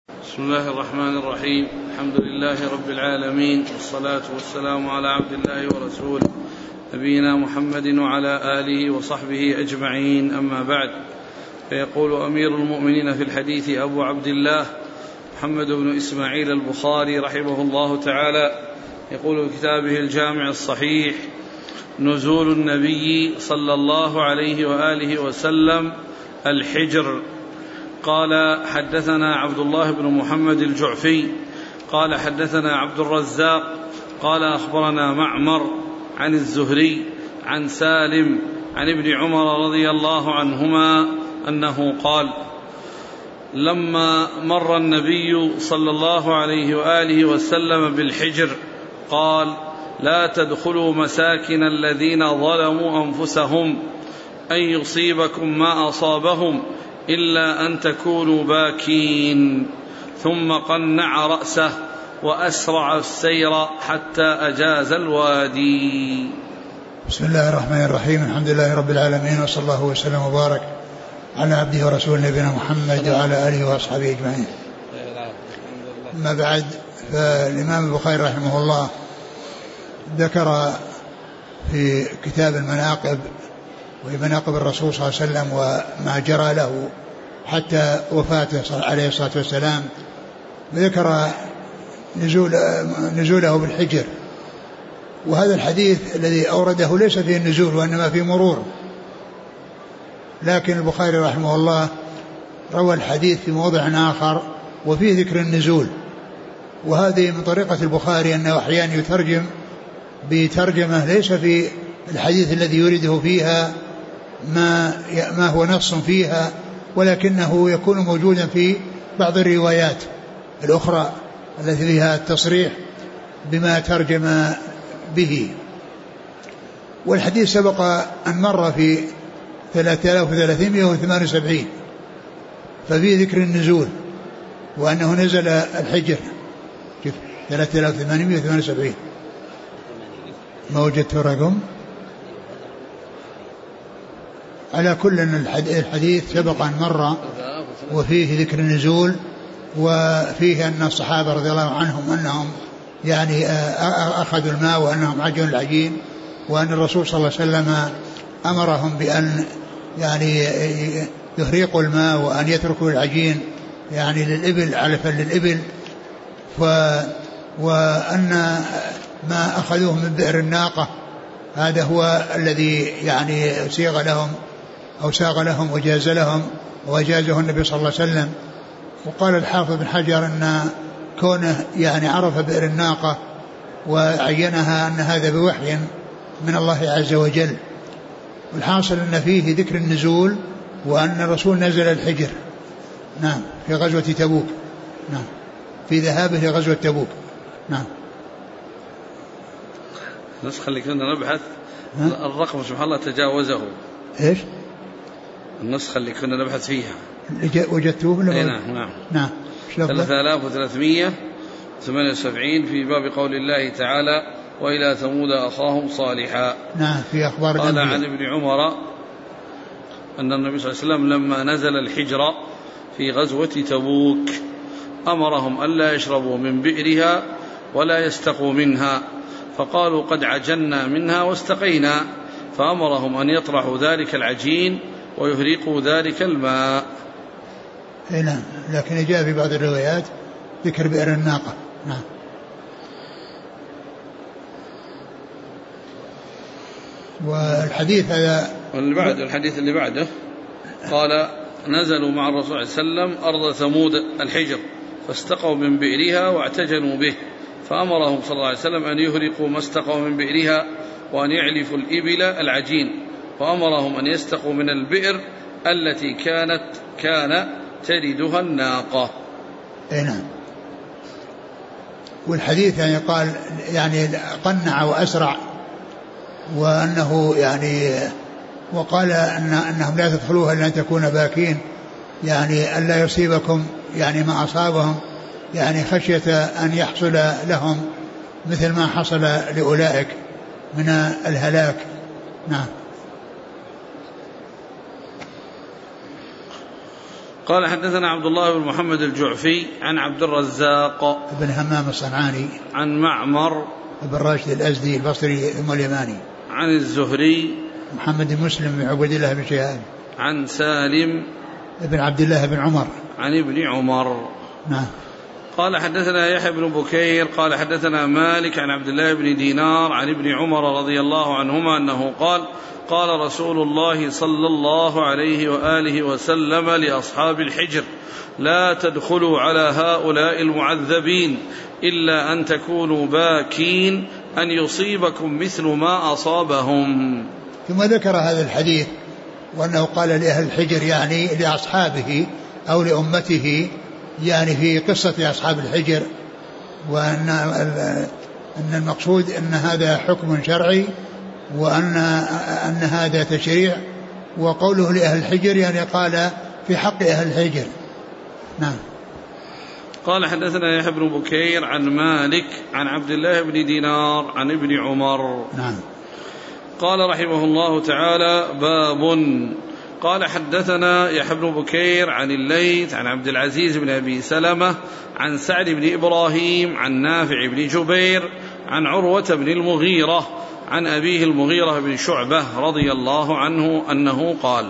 بسم الله الرحمن الرحيم. الحمد لله رب العالمين، والصلاة والسلام على عبد الله ورسوله نبينا محمد وعلى آله وصحبه أجمعين، أما بعد. فيقول أمير المؤمنين في الحديث أبو عبد الله محمد بن إسماعيل البخاري رحمه الله تعالى، يقول في كتابه الجامع الصحيح: نزول النبي صلى الله عليه وآله وسلم الحجر. قال: حدثنا عبد الله بن محمد الجعفي قال حدثنا عبد الرزاق قال أخبرنا معمر عن الزهري عن سالم عن ابن عمر رضي الله عنهما أنه قال: لما مر النبي صلى الله عليه وآله وسلم بالحجر قال: لا تدخلوا مساكن الذين ظلموا أنفسهم أن يصيبكم ما أصابهم إلا أن تكونوا باكين. ثم قنع رأسه وأسرع السير حتى أجاز الوادي. بسم الله الرحمن الرحيم. الحمد لله رب العالمين، وصلى الله وسلم وبارك على عبده ورسوله نبينا محمد وعلى آله وأصحابه أجمعين. أما بعد، فالإمام البخاري رحمه الله ذكر في كتاب المناقب ومناقب الرسول صلى الله عليه وسلم وما جرى له حتى وفاته عليه الصلاة والسلام، وذكر نزوله بالحجر. وهذا الحديث الذي أورده ليس فيه النزول وإنما فيه مرور، لكن البخاري رحمه الله روى الحديث في موضع آخر وفيه ذكر النزول. وهذه من طريقة البخاري أنه أحيانا يترجم بترجمة ليس في الحديث الذي يريده فيها ما هو نص فيها، ولكنه يكون موجودا في بعض الروايات الأخرى التي فيها التصريح بما ترجم به. والحديث سبق أن مر في 3378، ففيه ذكر النزول وأنه نزل الحجر. 3878 ما وجدت رقم. على كل الحديث سبق أن مر وفيه ذكر النزول، وفيه أن الصحابة رضي الله عنهم أنهم يعني أخذوا الماء وأنهم عجنوا العجين، وأن الرسول صلى الله عليه وسلم أمرهم بأن يعني يهريقوا الماء وأن يتركوا العجين يعني للإبل علفا للإبل، وأن ما أخذوه من بئر الناقة هذا هو الذي يعني سيغ لهم أو ساغ لهم وجاز لهم وجازه النبي صلى الله عليه وسلم. وقال الحافظ بن حجر أن كونه يعني عرف بئر الناقة وعينها أن هذا بوحي من الله عز وجل. والحاصل أن فيه ذكر النزول وأن الرسول نزل الحجر، نعم، في غزوة تبوك، نعم، في ذهابه لغزوة تبوك، نعم. النسخة اللي كنا نبحث الرقم سبحان الله تجاوزه. إيش؟ النسخة اللي كنا نبحث فيها وجدتوه؟ نعم 3378 في باب قول الله تعالى: وإلى ثمود أخاهم صالحا. نعم، في أخبار. قال عن ابن عمر أن النبي صلى الله عليه وسلم لما نزل الحجر في غزوة تبوك أمرهم ألا يشربوا من بئرها ولا يستقوا منها، فقالوا: قد عجنا منها واستقينا، فأمرهم أن يطرحوا ذلك العجين ويهرقوا ذلك الماء. نعم، لكن جاء في بعض الروايات ذكر بئر الناقة. نعم. والحديث هذا واللي بعد الحديث اللي بعده قال: نزلوا مع الرسول صلى الله عليه وسلم أرض ثمود الحجر فاستقوا من بئرها واعتجنوا به، فأمرهم صلى الله عليه وسلم أن يهرقوا ما استقوا من بئرها وأن يعلفوا الإبل العجين، وأمرهم أن يستقوا من البئر التي كان تردها الناقة. نعم. والحديث يعني قال يعني قنع وأسرع، وأنه يعني وقال أنهم لا تدخلوها إلا أن تكون باكين، يعني ألا يصيبكم يعني ما أصابهم، يعني خشية أن يحصل لهم مثل ما حصل لأولئك من الهلاك. نعم. قال حدثنا عبد الله بن محمد الجعفي عن عبد الرزاق بن همام الصنعاني عن معمر بن راشد الأزدي البصري ثم اليماني عن الزهري محمد بن مسلم بن عبد الله بن شهاب عن سالم بن عبد الله بن عمر عن ابن عمر. نعم. قال حدثنا يحيى بن بكير قال حدثنا مالك عن عبد الله بن دينار عن ابن عمر رضي الله عنهما أنه قال قال رسول الله صلى الله عليه وآله وسلم لأصحاب الحجر لا تدخلوا على هؤلاء المعذبين إلا أن تكونوا باكين أن يصيبكم مثل ما أصابهم. ثم ذكر هذا الحديث وأنه قال لأهل الحجر يعني لأصحابه أو لأمته يعني في قصة أصحاب الحجر، وأن المقصود أن هذا حكم شرعي وأن هذا تشريع، وقوله لأهل الحجر يعني قال في حق أهل الحجر. نعم. قال حدثنا يحيى بن بكير عن مالك عن عبد الله بن دينار عن ابن عمر. نعم. قال رحمه الله تعالى باب. قال حدثنا يحيى بن بكير عن الليث عن عبد العزيز بن أبي سلمة عن سعد بن إبراهيم عن نافع بن جبير عن عروة بن المغيرة عن أبيه المغيرة بن شعبة رضي الله عنه أنه قال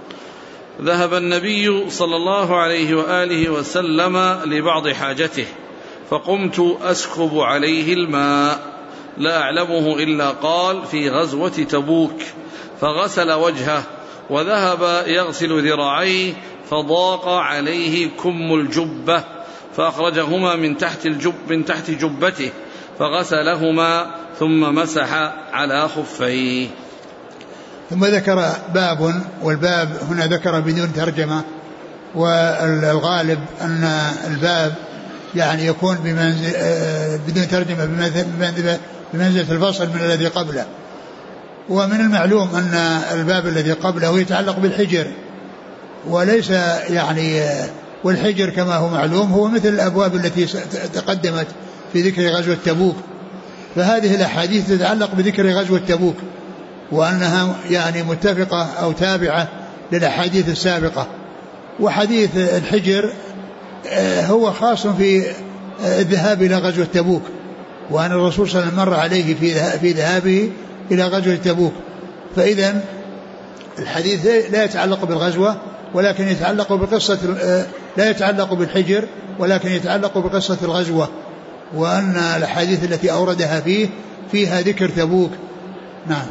ذهب النبي صلى الله عليه وآله وسلم لبعض حاجته فقمت أسكب عليه الماء لا أعلمه إلا قال في غزوة تبوك، فغسل وجهه وذهب يغسل ذراعيه فضاق عليه كم الجبة فأخرجهما من تحت جبته فغسلهما ثم مسح على خفيه. ثم ذكر باب، والباب هنا ذكر بدون ترجمة، والغالب أن الباب يعني يكون بدون ترجمة بمنزلة الفصل من الذي قبله. ومن المعلوم أن الباب الذي قبله يتعلق بالحجر، وليس يعني والحجر كما هو معلوم هو مثل الأبواب التي تقدمت في ذكر غزوة تبوك، فهذه الأحاديث تتعلق بذكر غزوة تبوك وأنها يعني متفقة أو تابعة للأحاديث السابقة. وحديث الحجر هو خاص في الذهاب إلى غزوة تبوك، وأن الرسول صلى الله عليه وسلم مر عليه في ذهابه إلى غزوة تبوك، فإذا الحديث لا يتعلق بالغزوة ولكن يتعلق بقصة، لا يتعلق بالحجر ولكن يتعلق بقصة الغزوة، وأن الحديث التي أوردها فيها ذكر تبوك. نعم.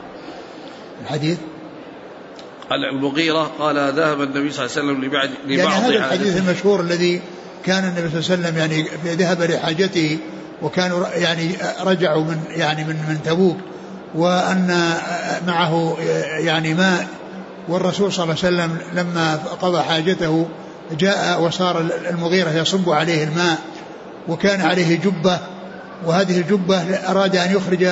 الحديث قال المغيرة قال ذهب النبي صلى الله عليه وسلم لبعض يعني هذا الحديث المشهور الذي كان النبي صلى الله عليه وسلم يعني ذهب لحاجته وكانوا يعني رجعوا من تبوك، وأن معه يعني ماء، والرسول صلى الله عليه وسلم لما قضى حاجته جاء وصار المغيرة يصب عليه الماء، وكان عليه جبة، وهذه الجبة أراد أن يخرج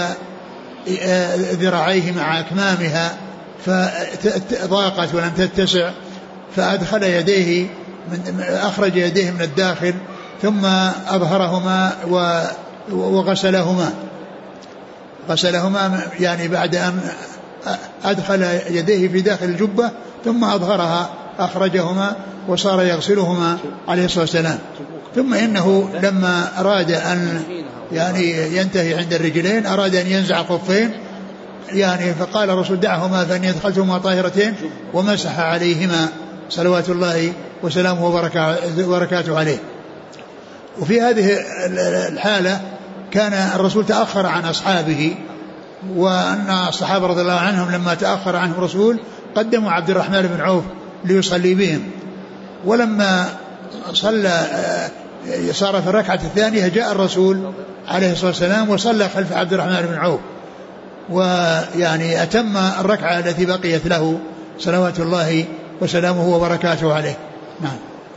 ذراعيه مع أكمامها فضاقت ولم تتسع، فأدخل يديه أخرج يديه من الداخل ثم أظهرهما وغسلهما يعني بعد أن أدخل يديه في داخل الجبة ثم أظهرها أخرجهما وصار يغسلهما عليه الصلاة والسلام. ثم إنه لما أراد أن يعني ينتهي عند الرجلين أراد أن ينزع الخفين يعني، فقال الرسول دعهما فإني أدخلتهما طاهرتين، ومسح عليهما صلوات الله وسلامه وبركاته عليه. وفي هذه الحالة كان الرسول تأخر عن أصحابه، وأن الصحابة رضي الله عنهم لما تأخر عنه الرسول قدموا عبد الرحمن بن عوف ليصلي بهم، ولما صار في الركعة الثانية جاء الرسول عليه الصلاة والسلام وصلى خلف عبد الرحمن بن عوف، ويعني أتم الركعة التي بقيت له صلوات الله وسلامه وبركاته عليه. نعم.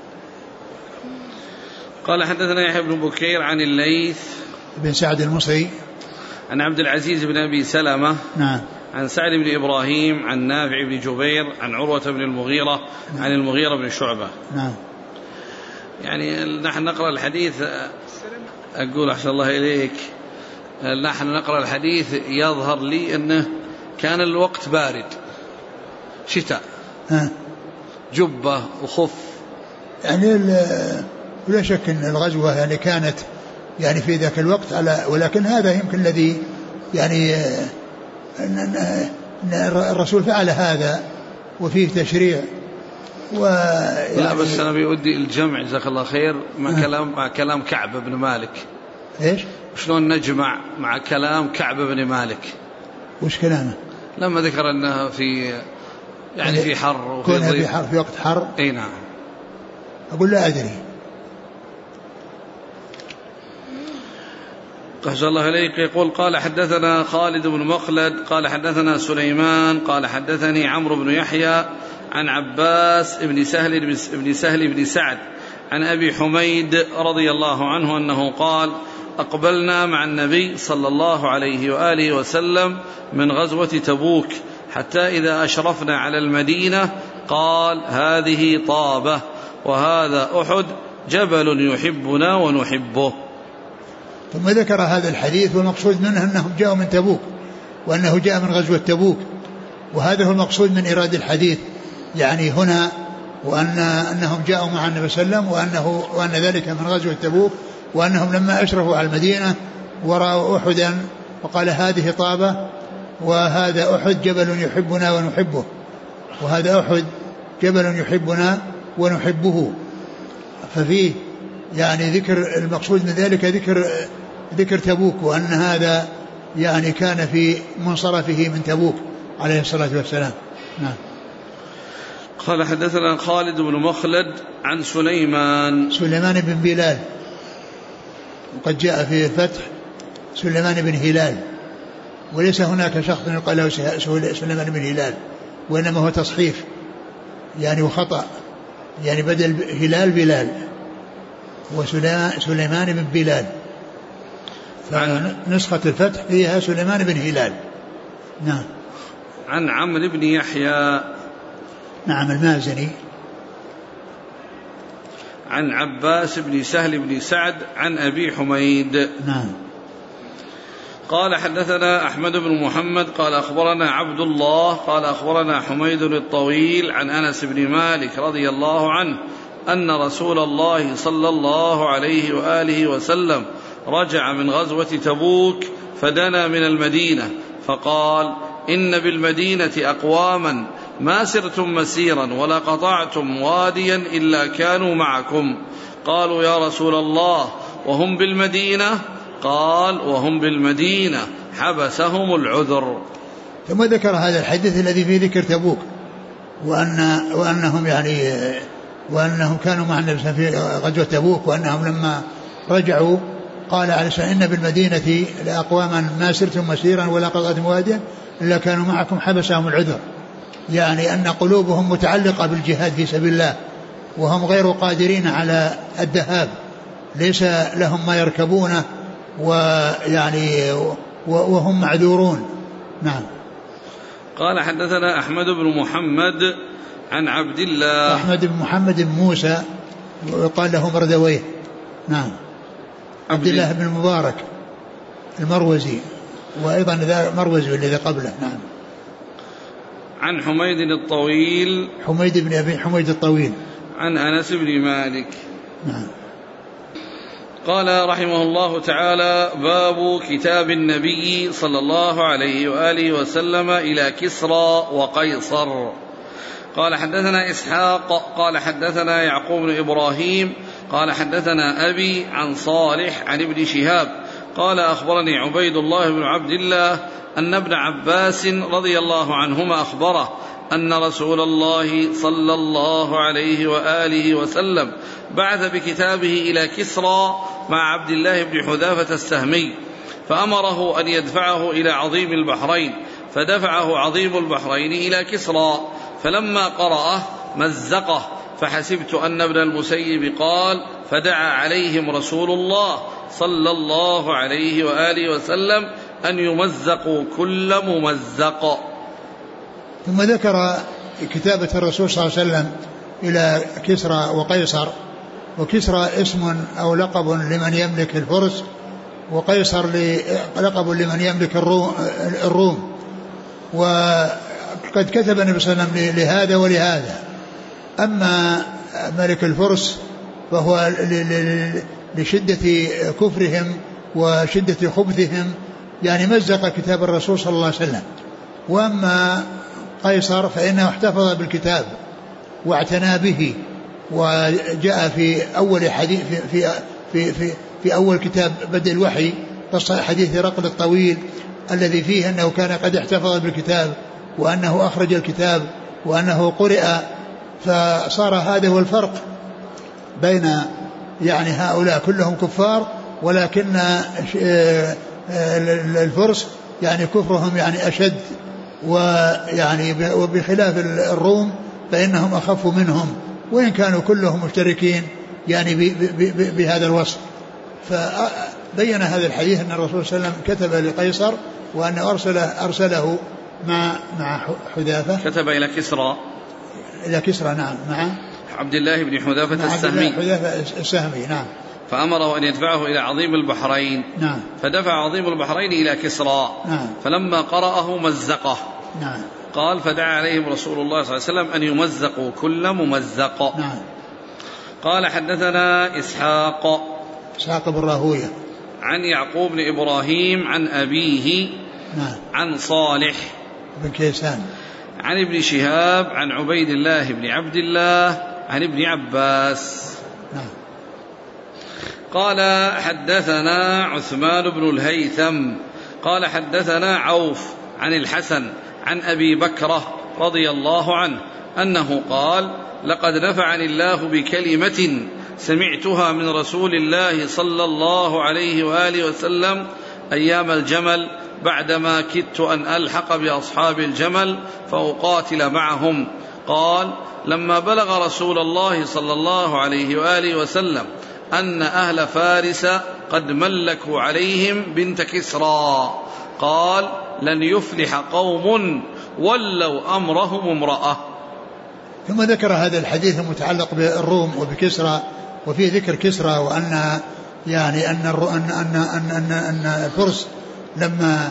قال حدثنا يحيى بن بكير عن الليث بن سعد المصري عن عبد العزيز بن أبي سلمة. نعم. عن سعد بن إبراهيم عن نافع بن جبير عن عروة بن المغيرة. نعم. عن المغيرة بن شعبة. نعم. يعني نحن نقرأ الحديث، أقول أحسن الله إليك، نحن نقرأ الحديث يظهر لي أنه كان الوقت بارد شتاء، جبة وخف يعني لا شك أن الغزوة يعني كانت يعني في ذاك الوقت ولكن هذا يمكن الذي يعني أن الرسول فعل هذا وفيه تشريع. لا بس أنا بيودي الجمع جزاك الله خير مع كلام كعب بن مالك. إيش؟ شلون نجمع مع كلام كعب بن مالك؟ وش كلامه؟ لما ذكر أنها في يعني في حر وفي ضيق، في وقت حر. اي نعم. أقول لا أدري. أحسن الله إليك. يقول قال حدثنا خالد بن مخلد قال حدثنا سليمان قال حدثني عمرو بن يحيى عن عباس بن سهل بن سعد عن أبي حميد رضي الله عنه أنه قال أقبلنا مع النبي صلى الله عليه وآله وسلم من غزوة تبوك حتى إذا أشرفنا على المدينة قال هذه طابة وهذا أحد جبل يحبنا ونحبه. ثم ذكر هذا الحديث والمقصود منه أنهم جاءوا من تبوك وأنه جاء من غزوة تبوك، وهذا هو المقصود من إيراد الحديث يعني هنا، أنهم جاءوا مع النبي صلى الله عليه وسلم وأن ذلك من غزوة تبوك، وأنهم لما أشرفوا على المدينة ورأوا أحدا وقال هذه طابة وهذا أحد جبل يحبنا ونحبه، وهذا أحد جبل يحبنا ونحبه. ففيه يعني ذكر المقصود من ذلك ذكر تبوك، وأن هذا يعني كان في منصرفه من تبوك عليه الصلاة والسلام. نعم. قال حدثنا خالد بن مخلد عن سليمان بن بلال، وقد جاء في الفتح سليمان بن هلال، وليس هناك شخص يقال له سليمان بن هلال، وإنما هو تصحيف يعني وخطأ، يعني بدل هلال بلال وسليمان بن بلال، فنسخة الفتح فيها سليمان بن هلال. نعم. عن عمرو بن يحيى نعم المازني عن عباس بن سهل بن سعد عن أبي حميد. نعم. قال حدثنا أحمد بن محمد قال أخبرنا عبد الله قال أخبرنا حميد الطويل عن أنس بن مالك رضي الله عنه أن رسول الله صلى الله عليه وآله وسلم رجع من غزوة تبوك فدنا من المدينة فقال إن بالمدينة أقواما ما سرتم مسيرا ولا قطعتم واديا إلا كانوا معكم. قالوا يا رسول الله وهم بالمدينة؟ قال وهم بالمدينة حبسهم العذر. ثم ذكر هذا الحديث الذي فيه ذكر تبوك وأنهم كانوا مع النبي في غزوة تبوك، وأنهم لما رجعوا قال عليه السلام إن بالمدينة لأقواما ما سرتم مسيرا ولا قطعتم واديا إلا كانوا معكم حبسهم العذر، يعني أن قلوبهم متعلقة بالجهاد في سبيل الله وهم غير قادرين على الذهاب، ليس لهم ما يركبونه ويعني وهم معذورون. نعم. قال حدثنا أحمد بن محمد عن عبد الله أحمد بن محمد بن موسى وقال له مردويه. نعم. عبد الله بن المبارك المروزي، وأيضا ذا مروزي الذي قبله. نعم. عن حميد الطويل حميد بن أبي حميد الطويل عن أنس بن مالك. نعم. قال رحمه الله تعالى باب كتاب النبي صلى الله عليه وآله وسلم إلى كسرى وقيصر. قال حدثنا إسحاق قال حدثنا يعقوب بن إبراهيم قال حدثنا أبي عن صالح عن ابن شهاب قال أخبرني عبيد الله بن عبد الله أن ابن عباس رضي الله عنهما أخبره أن رسول الله صلى الله عليه وآله وسلم بعث بكتابه إلى كسرى مع عبد الله بن حذافة السهمي فأمره أن يدفعه إلى عظيم البحرين، فدفعه عظيم البحرين إلى كسرى، فلما قرأه مزقه، فحسبت أن ابن المسيب قال فدعا عليهم رسول الله صلى الله عليه وآله وسلم أن يمزقوا كل ممزق. ثم ذكر كتابة الرسول صلى الله عليه وسلم إلى كسرى وقيصر، وكسرى اسم أو لقب لمن يملك الفرس، وقيصر لقب لمن يملك الروم. وقد كتب النبي صلى الله عليه وسلم لهذا ولهذا. أما ملك الفرس فهو لشدة كفرهم وشدة خبثهم يعني مزق كتاب الرسول صلى الله عليه وسلم. وأما قيصر فإنه احتفظ بالكتاب واعتنى به، وجاء في أول حديث في أول كتاب بدء الوحي قصة حديث هرقل الطويل الذي فيه أنه كان قد احتفظ بالكتاب وأنه أخرج الكتاب وأنه قرئ. فصار هذا هو الفرق بين يعني هؤلاء كلهم كفار، ولكن الفرس يعني كفرهم يعني أشد، ويعني وبخلاف الروم فإنهم أخف منهم وإن كانوا كلهم مشتركين يعني بهذا الوصف. فبين هذا الحديث أن الرسول صلى الله عليه وسلم كتب لقيصر وأن أرسله مع حذافة، كتب إلى كسرى نعم، مع عبد الله بن حذافة السهمي، حذافة السهمي نعم. فأمره أن يدفعه إلى عظيم البحرين، نعم. فدفع عظيم البحرين إلى كسرى، نعم. فلما قرأه مزقه، نعم. قال فدعا عليهم رسول الله صلى الله عليه وسلم أن يمزقوا كل ممزق. نعم. قال حدثنا إسحاق بن راهوية عن يعقوب بن إبراهيم عن أبيه، نعم، عن صالح بن كيسان عن ابن شهاب عن عبيد الله بن عبد الله عن ابن عباس، نعم. قال حدثنا عثمان بن الهيثم قال حدثنا عوف عن الحسن عن أبي بكرة رضي الله عنه أنه قال لقد نفعني الله بكلمة سمعتها من رسول الله صلى الله عليه وآله وسلم أيام الجمل بعدما كدت أن ألحق بأصحاب الجمل فأقاتل معهم. قال لما بلغ رسول الله صلى الله عليه وآله وسلم أن أهل فارس قد ملكوا عليهم بنت كسرى قال لن يفلح قوم ولوا أمرهم امرأة. ثم ذكر هذا الحديث المتعلق بالروم وبكسرى، وفيه ذكر كسرى وأن يعني أن الفرس لما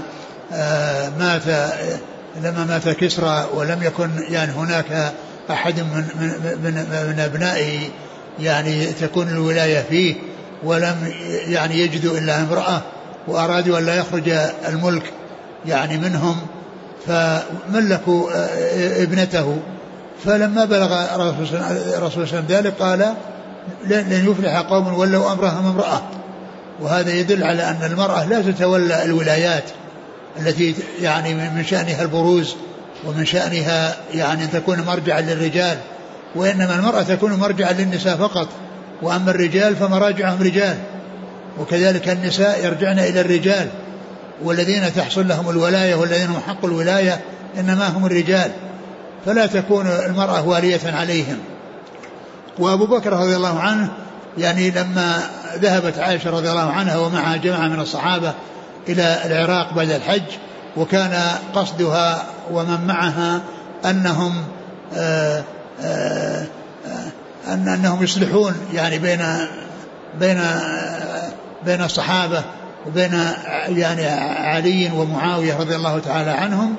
مات كسرى ولم يكن يعني هناك أحد من أبنائه يعني تكون الولاية فيه، ولم يعني يجدوا إلا امرأة، وأرادوا أن لا يخرج الملك يعني منهم، فملكوا ابنته. فلما بلغ الرسول صلى الله عليه وسلم ذلك قال لن يفلح قوم ولوا أمرهم امرأة. وهذا يدل على أن المرأة لا تتولى الولايات التي يعني من شأنها البروز ومن شأنها يعني أن تكون مرجعا للرجال، وإنما المرأة تكون مرجعا للنساء فقط، وأما الرجال فمراجعهم رجال، وكذلك النساء يرجعن إلى الرجال، والذين تحصل لهم الولاية والذين هم حق الولاية إنما هم الرجال، فلا تكون المرأة والية عليهم. وأبو بكر رضي الله عنه يعني لما ذهبت عائشة رضي الله عنها ومعها جماعة من الصحابة إلى العراق بعد الحج، وكان قصدها ومن معها أنهم يصلحون يعني بين الصحابة وبين يعني علي ومعاوية رضي الله تعالى عنهم،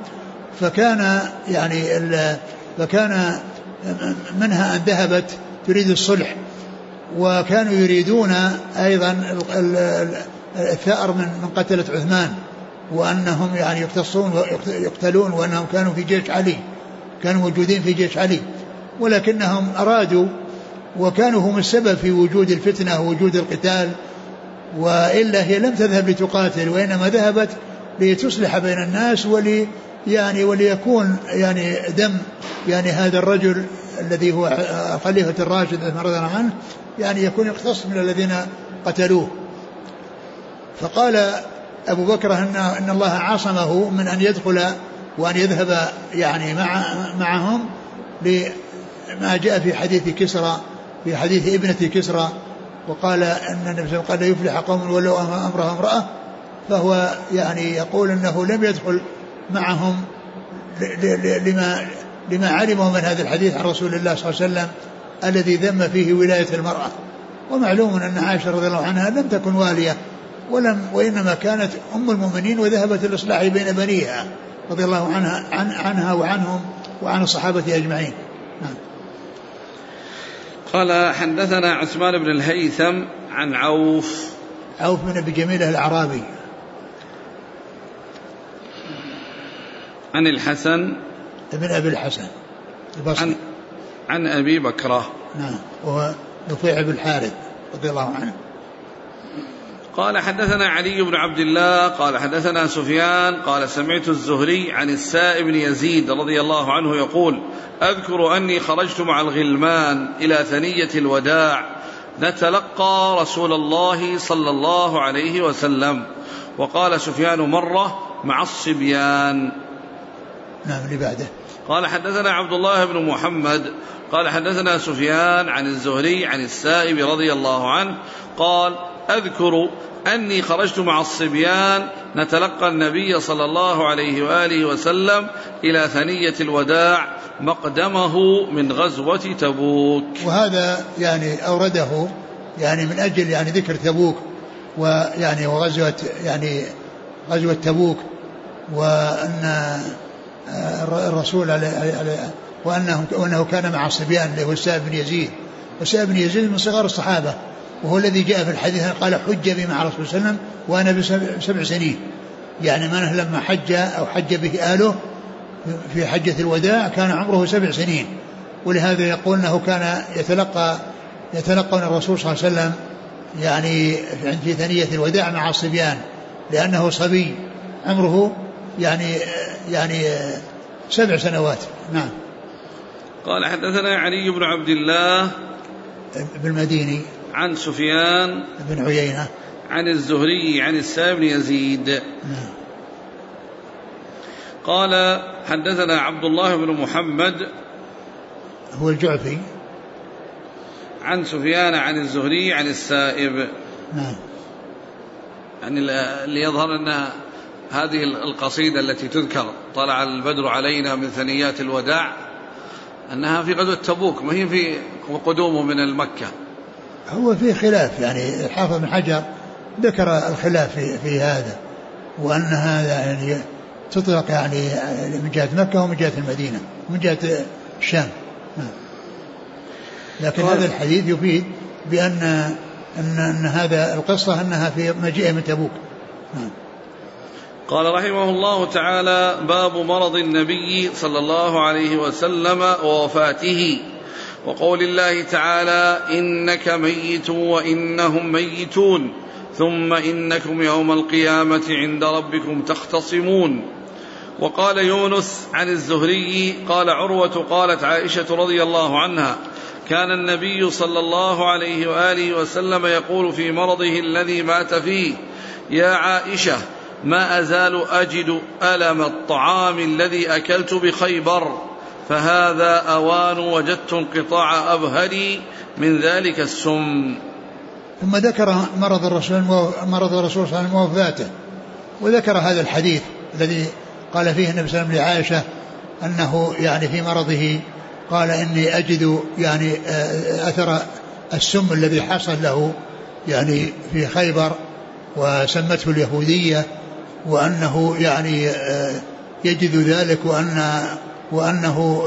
فكان منها أن ذهبت تريد الصلح، وكانوا يريدون أيضا الثأر من قتلة عثمان، وأنهم يعني يقتلون، وأنهم كانوا في جيش علي، كانوا موجودين في جيش علي، ولكنهم أرادوا وكانوا هم السبب في وجود الفتنة ووجود القتال، وإلا هي لم تذهب لتقاتل، وإنما ذهبت لتصلح بين الناس وليكون يعني دم يعني هذا الرجل الذي هو خليفة الراشد رضي الله عنه يعني يكون يقتص من الذين قتلوه. فقال أبو بكر إن الله عاصمه من أن يدخل وأن يذهب يعني معهم، لما جاء في حديث كسرى، في حديث ابنة كسرى، وقال أن النبي صلى الله عليه وسلم قال يفلح قوم ولو أمرهم امرأة، فهو يعني يقول أنه لم يدخل معهم لما علموا من هذا الحديث عن رسول الله صلى الله عليه وسلم الذي ذم فيه ولاية المرأة. ومعلوم أن عائشة رضي الله عنها لم تكن والية وإنما كانت أم المؤمنين، وذهبت الإصلاح بين بنيها رضي الله عنها وعنهم وعن الصحابة أجمعين. قال حدثنا عثمان بن الهيثم عن عوف بن أبي جميلة الأعرابي عن الحسن ابن أبي الحسن البصري عن أبي بكرة نعم وهو نفيع بن الحارث رضي الله عنه. قال حدثنا علي بن عبد الله قال حدثنا سفيان قال سمعت الزهري عن السائب بن يزيد رضي الله عنه يقول أذكر أني خرجت مع الغلمان إلى ثنية الوداع نتلقى رسول الله صلى الله عليه وسلم. وقال سفيان مرة مع الصبيان. نعم اللي بعده. قال حدثنا عبد الله بن محمد قال حدثنا سفيان عن الزهري عن السائب رضي الله عنه قال أذكر أني خرجت مع الصبيان نتلقى النبي صلى الله عليه وآله وسلم إلى ثنية الوداع مقدمه من غزوة تبوك. وهذا يعني أورده يعني من أجل يعني ذكر تبوك ويعني وغزوة يعني غزوة تبوك وأن الرسول وأنه كان مع الصبيان اللي هو السائب بن يزيد. والسائب بن يزيد من صغار الصحابة وهو الذي جاء في الحديث قال حج بي مع الرسول صلى الله عليه وسلم وأنا ب7 سنين يعني منه لما حج أو حج به آله في حجة الوداع كان عمره 7 سنين. ولهذا يقول أنه كان يتلقى الرسول صلى الله عليه وسلم يعني في ثنية الوداع مع الصبيان لأنه صبي عمره يعني 7 سنوات. نعم. قال حدثنا علي بن عبد الله بن المديني عن سفيان بن عيينة عن الزهري عن السائب بن يزيد. نعم. قال حدثنا عبد الله بن محمد هو الجعفي عن سفيان عن الزهري عن السائب. نعم. يعني اللي يظهر أن هذه القصيدة التي تذكر طلع البدر علينا من ثنيات الوداع أنها في غزوة تبوك ما هي في قدومه من المكة. هو في خلاف يعني الحافظ بن حجر ذكر الخلاف في هذا وأن هذا يعني تطلق يعني من جهة مكة ومن جهة المدينة ومن جهة الشام. لكن هذا الحديث يفيد بأن أن هذا القصة أنها في مجيء من تبوك. قال رحمه الله تعالى باب مرض النبي صلى الله عليه وسلم ووفاته وقول الله تعالى إنك ميت وإنهم ميتون ثم إنكم يوم القيامة عند ربكم تختصمون. وقال يونس عن الزهري قال عروة قالت عائشة رضي الله عنها كان النبي صلى الله عليه وآله وسلم يقول في مرضه الذي مات فيه يا عائشة ما أزال أجد ألم الطعام الذي أكلت بخيبر فهذا أوان وجدت انقطاع أبهري من ذلك السم. ثم ذكر مرض الرسول صلى الله عليه وسلم ووفاته وذكر هذا الحديث الذي قال فيه النبي صلى الله عليه وسلم لعائشة أنه يعني في مرضه قال إني أجد يعني أثر السم الذي حصل له يعني في خيبر وسمته اليهودية وأنه يعني يجد ذلك وأنه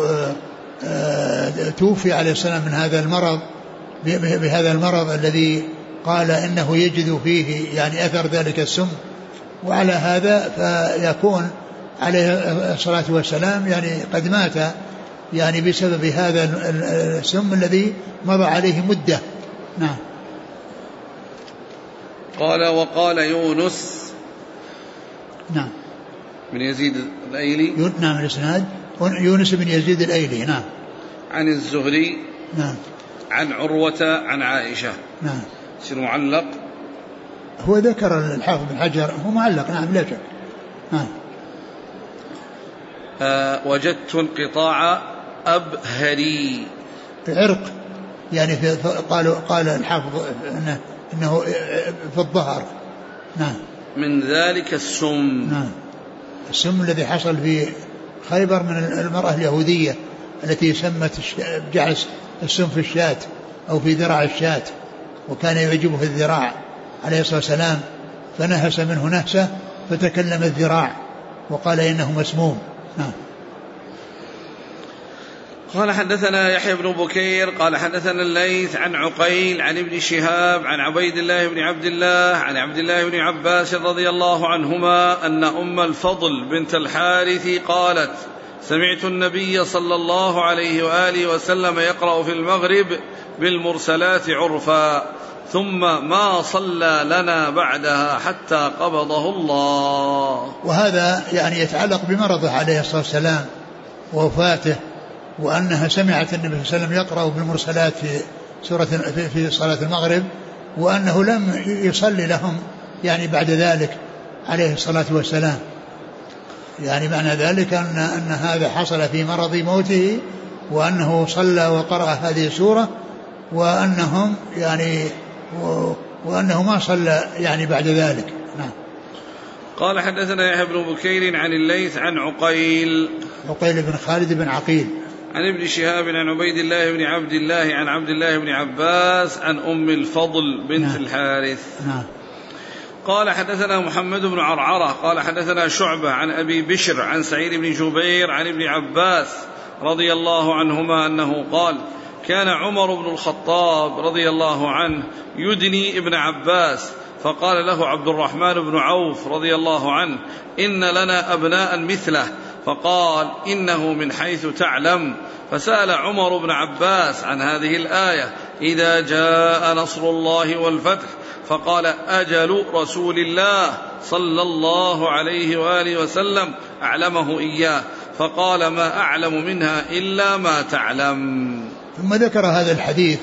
توفي عليه السلام من هذا المرض بهذا المرض الذي قال إنه يجد فيه يعني أثر ذلك السم. وعلى هذا فيكون عليه الصلاة والسلام يعني قد مات يعني بسبب هذا السم الذي مضى عليه مدة. نعم. قال وقال يونس نعم بن يزيد الأيلي نعم الإسناد يونس بن يزيد الأيلي نعم عن الزهري نعم عن عروة عن عائشة. نعم. سير معلق هو ذكر الحافظ بن حجر هو معلق نعم لا شك. نعم. وجدت انقطاع أبهري عرق يعني قال الحافظ إنه في الظهر. نعم. من ذلك السم. نعم. السم الذي حصل في خيبر من المرأة اليهودية التي جعل السم في الشاة أو في ذراع الشاة وكان يعجبه في الذراع عليه الصلاة والسلام فنهس منه نهسة فتكلم الذراع وقال إنه مسموم. نعم. قال حدثنا يحيى بن بكير قال حدثنا الليث عن عقيل عن ابن شهاب عن عبيد الله بن عبد الله عن عبد الله بن عباس رضي الله عنهما أن أم الفضل بنت الحارث قالت سمعت النبي صلى الله عليه وآله وسلم يقرأ في المغرب بالمرسلات عرفا ثم ما صلى لنا بعدها حتى قبضه الله. وهذا يعني يتعلق بمرضه عليه الصلاة والسلام ووفاته، وأنها سمعت النبي صلى الله عليه وسلم يقرأ بالمرسلات في صلاة المغرب، وأنه لم يصلي لهم يعني بعد ذلك عليه الصلاة والسلام. يعني معنى ذلك أن هذا حصل في مرض موته، وأنه صلى وقرأ هذه السورة، وأنه ما صلى يعني بعد ذلك. نعم. قال حدثنا يحيى بن بكير عن الليث عن عقيل بن خالد بن عقيل عن ابن شهاب عن عبيد الله بن عبد الله عن عبد الله بن عباس عن أم الفضل بنت الحارث. قال حدثنا محمد بن عرعرة قال حدثنا شعبة عن أبي بشر عن سعيد بن جبير عن ابن عباس رضي الله عنهما أنه قال كان عمر بن الخطاب رضي الله عنه يدني ابن عباس، فقال له عبد الرحمن بن عوف رضي الله عنه إن لنا أبناء مثله، فقال إنه من حيث تعلم. فسأل عمر بن عباس عن هذه الآية إذا جاء نصر الله والفتح، فقال أجل رسول الله صلى الله عليه وآله وسلم أعلمه إياه، فقال ما أعلم منها إلا ما تعلم. ثم ذكر هذا الحديث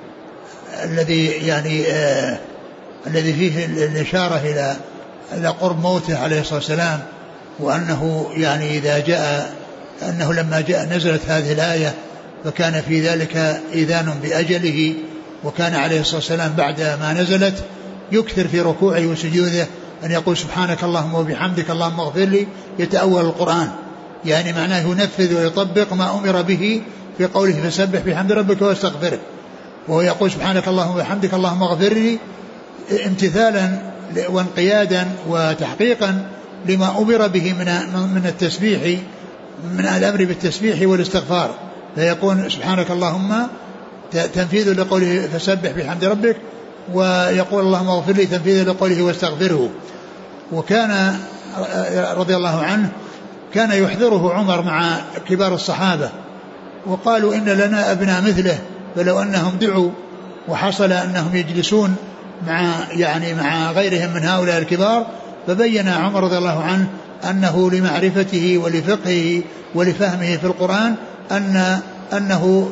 الذي فيه الإشارة إلى قرب موته عليه الصلاة والسلام، وأنه يعني أنه لما نزلت هذه الآية فكان في ذلك إذان بأجله، وكان عليه الصلاة والسلام بعد ما نزلت يكثر في ركوعه وسجوده أن يقول سبحانك اللهم وبحمدك اللهم اغفر لي، يتأول القرآن، يعني معناه ينفذ ويطبق ما أمر به في قوله فسبح بحمد ربك واستغفره، وهو يقول سبحانك اللهم وبحمدك اللهم اغفر لي امتثالا وانقيادا وتحقيقا لما أمر به من التسبيح، من الأمر بالتسبيح والاستغفار، فيقول سبحانك اللهم تنفيذ لقوله فسبح بحمد ربك، ويقول اللهم اغفر لي تنفيذ لقوله واستغفره. وكان رضي الله عنه كان يحضره عمر مع كبار الصحابة، وقالوا إن لنا أبناء مثله، فلو أنهم دعوا وحصل أنهم يجلسون مع غيرهم من هؤلاء الكبار. فبين عمر رضي الله عنه أنه لمعرفته ولفقهه ولفهمه في القرآن أنه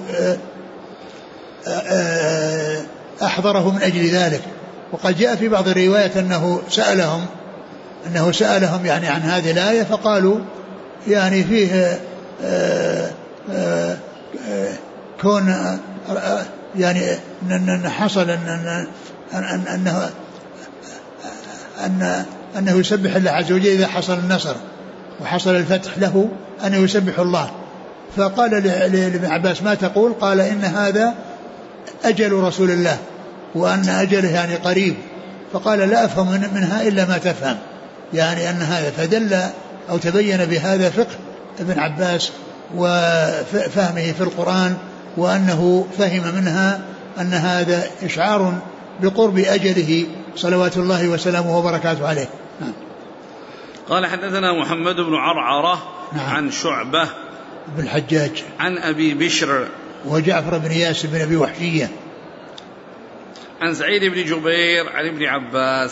أحضره من أجل ذلك. وقد جاء في بعض الروايات أنه سألهم يعني عن هذه الآية، فقالوا يعني فيه كون يعني أن حصل أنه يسبح الله عز وجل إذا حصل النصر وحصل الفتح له أنه يسبح الله. فقال لابن عباس ما تقول؟ قال إن هذا أجل رسول الله وأن أجله يعني قريب. فقال لا أفهم منها إلا ما تفهم، يعني أن هذا فدل أو تبين بهذا فقه ابن عباس وفهمه في القرآن، وأنه فهم منها أن هذا إشعار بقرب أجله صلوات الله وسلامه وبركاته عليه. قال حدثنا محمد بن عرعرة عن شعبة بن الحجاج عن أبي بشر وجعفر بن ياسر بن أبي وحشية عن سعيد بن جبير عن ابن عباس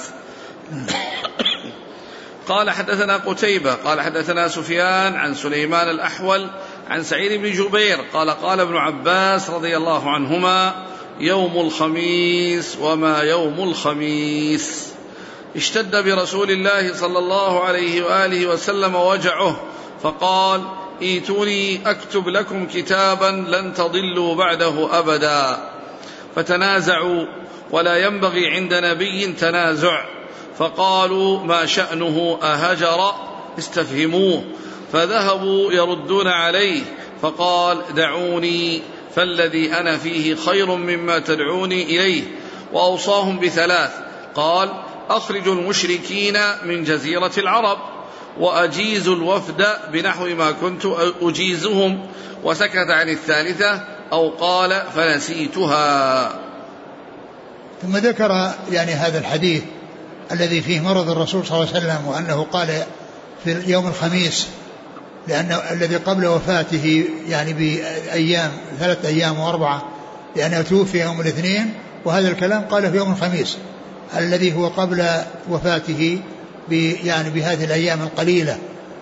قال حدثنا قتيبة قال حدثنا سفيان عن سليمان الأحول عن سعيد بن جبير قال قال ابن عباس رضي الله عنهما يوم الخميس وما يوم الخميس اشتد برسول الله صلى الله عليه وآله وسلم وجعه، فقال ايتوني أكتب لكم كتابا لن تضلوا بعده أبدا. فتنازعوا ولا ينبغي عند نبي تنازع، فقالوا ما شأنه أهجر استفهموه، فذهبوا يردون عليه، فقال دعوني فالذي أنا فيه خير مما تدعوني إليه. وأوصاهم بثلاث، قال أخرجوا المشركين من جزيرة العرب، وأجيز الوفد بنحو ما كنت أجيزهم، وسكت عن الثالثة أو قال فنسيتها. ثم ذكر يعني هذا الحديث الذي فيه مرض الرسول صلى الله عليه وسلم، وأنه قال في يوم الخميس، لأن الذي قبل وفاته يعني بأيام 3 أيام و4، لأنه توفي يوم الاثنين، وهذا الكلام قال في يوم الخميس الذي هو قبل وفاته يعني بهذه الأيام القليلة.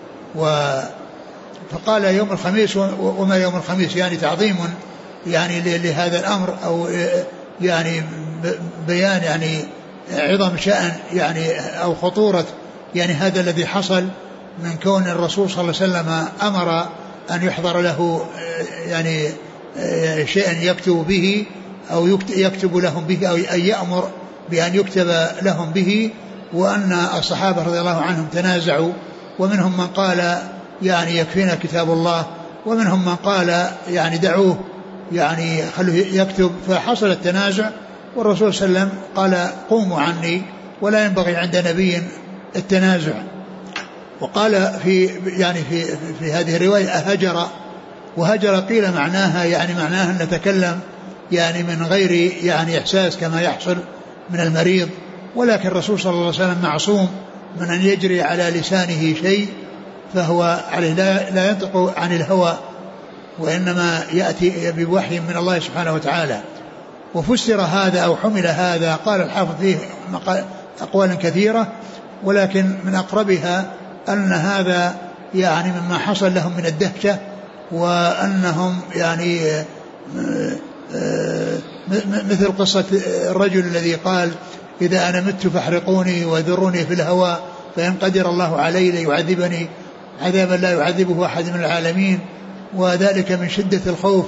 فقال يوم الخميس، وما يوم الخميس يعني تعظيم يعني لهذا الأمر، أو يعني بيان يعني عظم شأن يعني أو خطورة يعني هذا الذي حصل، من كون الرسول صلى الله عليه وسلم أمر أن يحضر له يعني شيئا يكتب به أو يكتب لهم به، أو أن يأمر بأن يكتب لهم به، وأن الصحابة رضي الله عنهم تنازعوا، ومنهم من قال يعني يكفينا كتاب الله، ومنهم من قال يعني دعوه يعني خلوه يكتب، فحصل التنازع، والرسول صلى الله عليه وسلم قال قوموا عني، ولا ينبغي عند نبي التنازع. وقال في هذه الرواية أهجر، وهجر قيل معناها يعني معناها أن نتكلم يعني من غير يعني إحساس كما يحصل من المريض، ولكن الرسول صلى الله عليه وسلم معصوم من أن يجري على لسانه شيء، فهو عليه لا ينطق عن الهوى، وإنما يأتي بوحي من الله سبحانه وتعالى. وفسر هذا أو حمل هذا، قال الحافظ فيه أقوال كثيرة، ولكن من أقربها أن هذا يعني مما حصل لهم من الدهشة، وأنهم يعني مثل قصة الرجل الذي قال إذا أنا مت فاحرقوني وذروني في الهواء، فإن قدر الله علي ليعذبني عذابا لا يعذبه أحد من العالمين، وذلك من شدة الخوف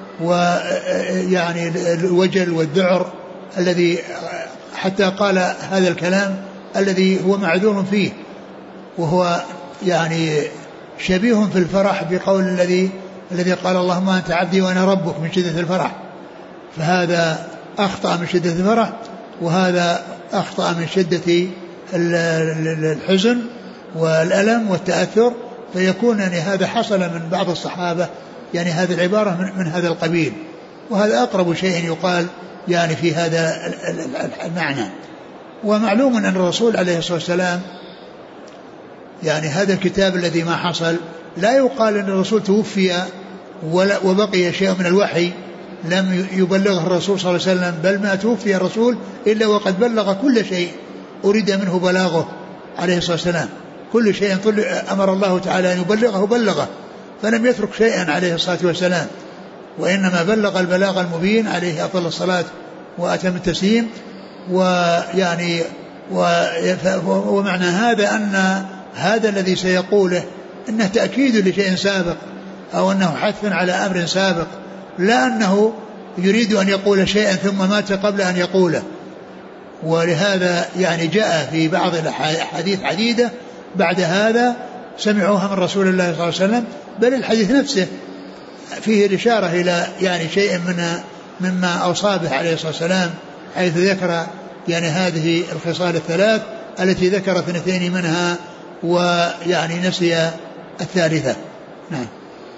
ويعني الوجل والذعر الذي حتى قال هذا الكلام الذي هو معذور فيه، وهو يعني شبيه في الفرح بقول الذي قال اللهم أنت عبدي وأنا ربك من شدة الفرح، فهذا أخطأ من شدة الفرح، وهذا أخطأ من شدة الحزن والألم والتأثر، فيكون يعني هذا حصل من بعض الصحابة يعني هذه العبارة من هذا القبيل، وهذا أقرب شيء يقال يعني في هذا المعنى. ومعلوم أن الرسول عليه الصلاة والسلام يعني هذا الكتاب الذي ما حصل لا يقال أن الرسول توفي وبقي شيء من الوحي لم يبلغه الرسول صلى الله عليه وسلم، بل ما توفي الرسول إلا وقد بلغ كل شيء أريد منه بلاغه عليه الصلاة والسلام، كل شيء أمر الله تعالى أن يبلغه بلغه، فلم يترك شيئا عليه الصلاة والسلام، وإنما بلغ البلاغ المبين عليه أفضل الصلاة وأتم التسليم. ويعني ومعنى هذا أن هذا الذي سيقوله إنه تأكيد لشيء سابق، أو أنه حث على أمر سابق، لا أنه يريد أن يقول شيئا ثم مات قبل أن يقوله. ولهذا يعني جاء في بعض الحديث عديدة بعد هذا سمعوها من رسول الله صلى الله عليه وسلم، بل الحديث نفسه فيه الإشارة إلى يعني شيء مما أوصى به عليه الصلاة والسلام، حيث ذكر يعني هذه الخصال الثلاث التي ذكر 2 منها ويعني نسي الثالثة. نعم.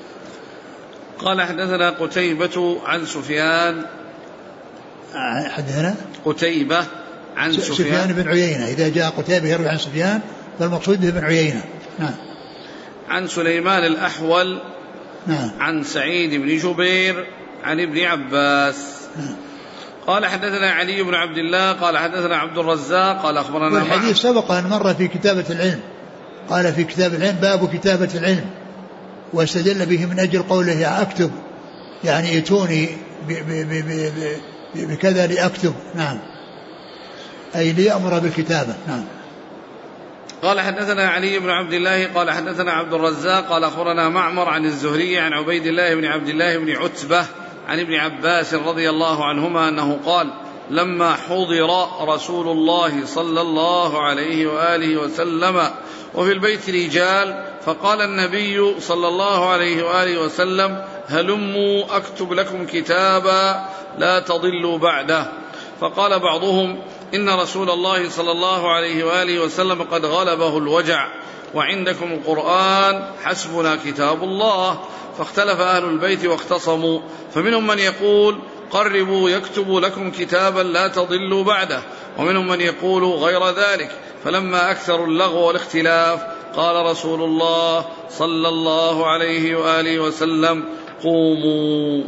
قال حدثنا قتيبة عن سفيان، حدثنا قتيبة عن سفيان بن عيينة، إذا جاء قتيبة يروي عن سفيان فالمقصود به بن عيينة. نعم. عن سليمان الأحول، نعم. عن سعيد بن جبير عن ابن عباس. نعم. قال حدثنا علي بن عبد الله قال حدثنا عبد الرزاق قال أخبرنا. والحديث سبق أن مر في كتابة العلم، قال في كتاب العلم باب كتابة العلم، واستدل به من أجل قوله أكتب، يعني يتوني بكذا لأكتب. نعم، أي ليأمر بالكتابة. نعم. قال حدثنا علي بن عبد الله قال حدثنا عبد الرزاق قال أخبرنا معمر عن الزهري عن عبيد الله بن عبد الله بن عتبة عن ابن عباس رضي الله عنهما أنه قال لما حضر رسول الله صلى الله عليه وآله وسلم وفي البيت رجال فقال النبي صلى الله عليه وآله وسلم هلموا أكتب لكم كتابا لا تضلوا بعده. فقال بعضهم إن رسول الله صلى الله عليه وآله وسلم قد غلبه الوجع وعندكم القرآن حسبنا كتاب الله. فاختلف أهل البيت واختصموا، فمنهم من يقول قربوا يكتب لكم كتابا لا تضلوا بعده، ومنهم من يقول غير ذلك. فلما أكثروا اللغو والاختلاف قال رسول الله صلى الله عليه وآله وسلم قوموا.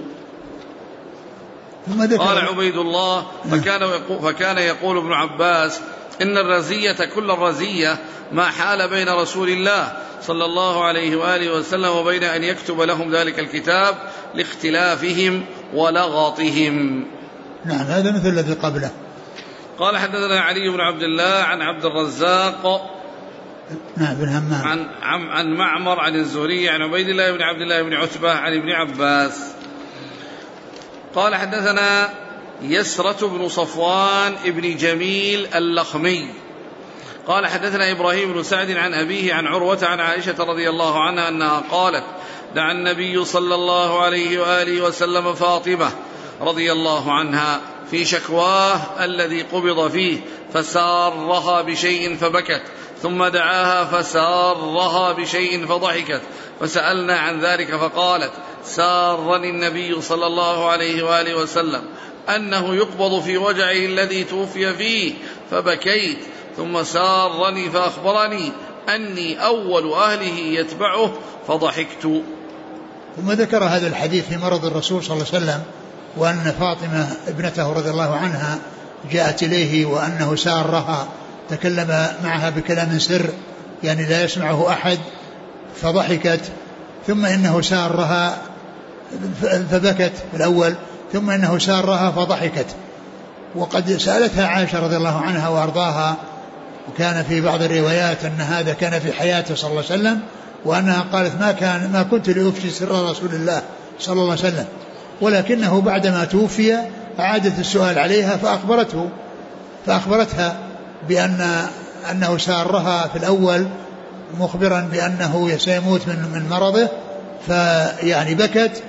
قال عبيد الله فكان يقول ابن عباس إن الرزية كل الرزية ما حال بين رسول الله صلى الله عليه وآله وسلم وبين أن يكتب لهم ذلك الكتاب لاختلافهم ولغطهم. نعم هذا مثل الذي قبله. قال حدثنا علي بن عبد الله عن عبد الرزاق نعم بن همام عن معمر عن الزهري عن عبيد الله بن عبد الله بن عتبة عن ابن عباس قال حدثنا يسرة بن صفوان ابن جميل اللخمي قال حدثنا إبراهيم بن سعد عن أبيه عن عروة عن عائشة رضي الله عنها أنها قالت دعا النبي صلى الله عليه وآله وسلم فاطمة رضي الله عنها في شكواه الذي قبض فيه فسارها بشيء فبكت، ثم دعاها فسارها بشيء فضحكت، فسألنا عن ذلك فقالت سارني النبي صلى الله عليه وآله وسلم أنه يقبض في وجعه الذي توفي فيه فبكيت، ثم سارني فأخبرني أني أول أهله يتبعه فضحكت. ثم ذكر هذا الحديث في مرض الرسول صلى الله عليه وسلم، وأن فاطمة ابنته رضي الله عنها جاءت إليه وأنه سارها، تكلم معها بكلام سر يعني لا يسمعه أحد فضحكت، ثم إنه سارها فبكت الأول، ثم إنه سارها فضحكت. وقد سألتها عائشة رضي الله عنها وأرضاها، وكان في بعض الروايات أن هذا كان في حياته صلى الله عليه وسلم، وأنها قالت ما كنت لأفشي سر رسول الله صلى الله عليه وسلم، ولكنه بعدما توفي أعادت السؤال عليها فأخبرتها أنه سارها في الأول مخبرا بأنه سيموت من مرضه، فيعني بكت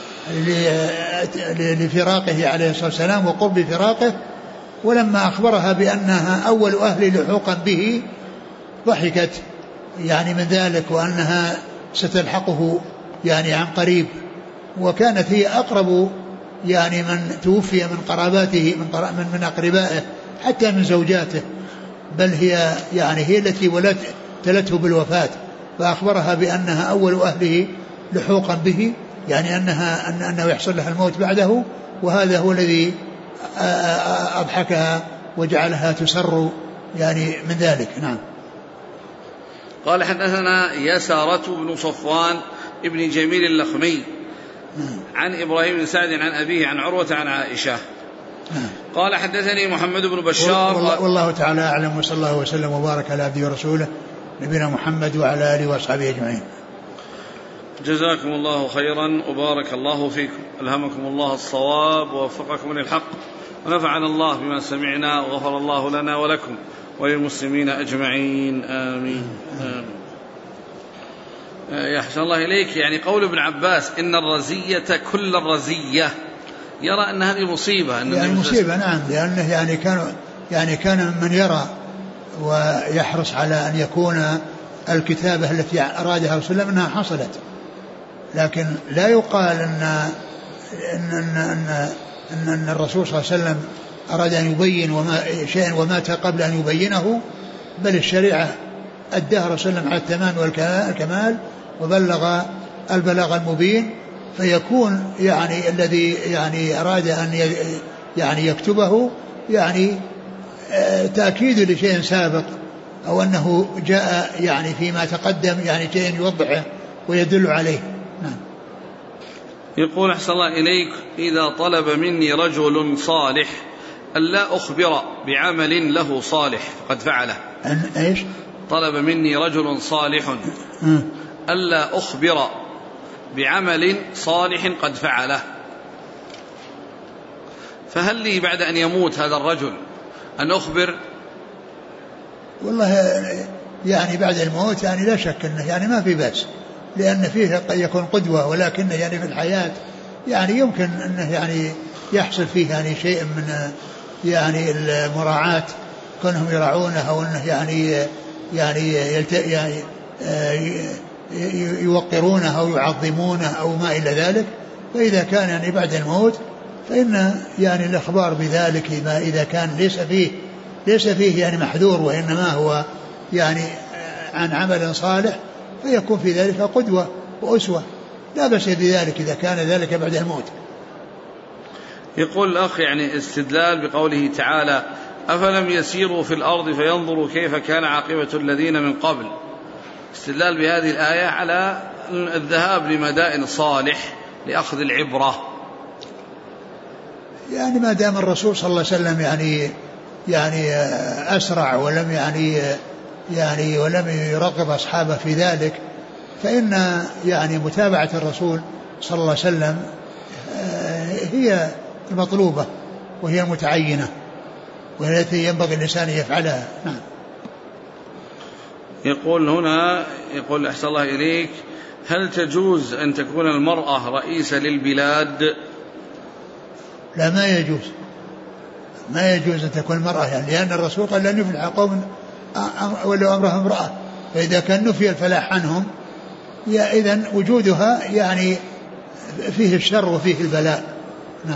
لفراقه عليه الصلاة والسلام وقرب فراقه، ولما أخبرها بأنها أول أهل لحوقا به ضحكت يعني من ذلك، وأنها ستلحقه يعني عن قريب. وكانت هي أقرب يعني من توفي من قراباته من أقربائه حتى من زوجاته، بل هي يعني هي التي تلته بالوفاة، فأخبرها بأنها أول أهله لحوقا به، يعني أنه يحصل لها الموت بعده، وهذا هو الذي أضحكها وجعلها تسر يعني من ذلك. نعم. قال حدثنا يسارة بن صفوان ابن جميل اللخمي عن إبراهيم بن سعد عن أبيه عن عروة عن عائشة قال حدثني محمد بن بشار. والله تعالى أعلم، وصلى الله وسلم وبارك على عبده ورسوله نبينا محمد وعلى آله وأصحابه أجمعين. جزاكم الله خيرا وبارك الله فيكم، ألهمكم الله الصواب ووفقكم للحق، ونفعنا الله بما سمعنا، وغفر الله لنا ولكم وللمسلمين أجمعين آمين. يحسن الله إليك. يعني قول ابن عباس إن الرزية كل الرزية، يرى أن هذه مصيبة، يعني مصيبة. نعم، لأنه يعني كان من يرى ويحرص على أن يكون الكتابة التي أرادها رسول الله منها حصلت، لكن لا يقال أن الرسول صلى الله عليه وسلم أراد أن يبين شيئا ومات قبل أن يبينه، بل الشريعة أداها رسول الله على التمام والكمال وبلغ البلاغ المبين، فيكون يعني الذي يعني أراد أن يعني يكتبه يعني تأكيد لشيء سابق، أو أنه جاء يعني فيما تقدم يعني شيء يوضحه ويدل عليه. نعم. يقول أحسن الله إليك إذا طلب مني رجل صالح ألا أخبر بعمل له صالح فقد فعله. إيش؟ طلب مني رجل صالح ألا أخبر بعمل صالح قد فعله، فهل لي بعد أن يموت هذا الرجل أن أخبر؟ والله يعني بعد الموت يعني لا شك أنه يعني ما في بأس، لأن فيه قد يكون قدوة، ولكن يعني في الحياة يعني يمكن أنه يعني يحصل فيه يعني شيء من يعني المراعاة، كونهم يراعونه، أو أنه يعني يوقرونه أو يعظمونه أو ما إلى ذلك. فإذا كان يعني بعد الموت فإن يعني الإخبار بذلك ما إذا كان ليس فيه يعني محذور وإنما هو يعني عن عمل صالح فيكون في ذلك قدوة وأسوة، لا بأس بذلك إذا كان ذلك بعد الموت. يقول الأخ يعني استدلال بقوله تعالى أفلم يسيروا في الأرض فينظروا كيف كان عاقبة الذين من قبل، استدلال بهذه الآية على الذهاب لمدائن صالح لأخذ العبرة. يعني ما دام الرسول صلى الله عليه وسلم يعني أسرع ولم يعني ولم يرغب أصحابه في ذلك، فإن يعني متابعة الرسول صلى الله عليه وسلم هي المطلوبة وهي المتعينة والتي ينبغي الإنسان يفعلها. نعم. يقول هنا يقول أحسن الله إليك هل تجوز أن تكون المرأة رئيسة للبلاد؟ لا، ما يجوز أن تكون المرأة يعني، لأن الرسول قال لن يفلح قوم ولو أمرهم امرأة، فإذا كان نفي الفلاح عنهم إذن وجودها يعني فيه الشر وفيه البلاء. نعم.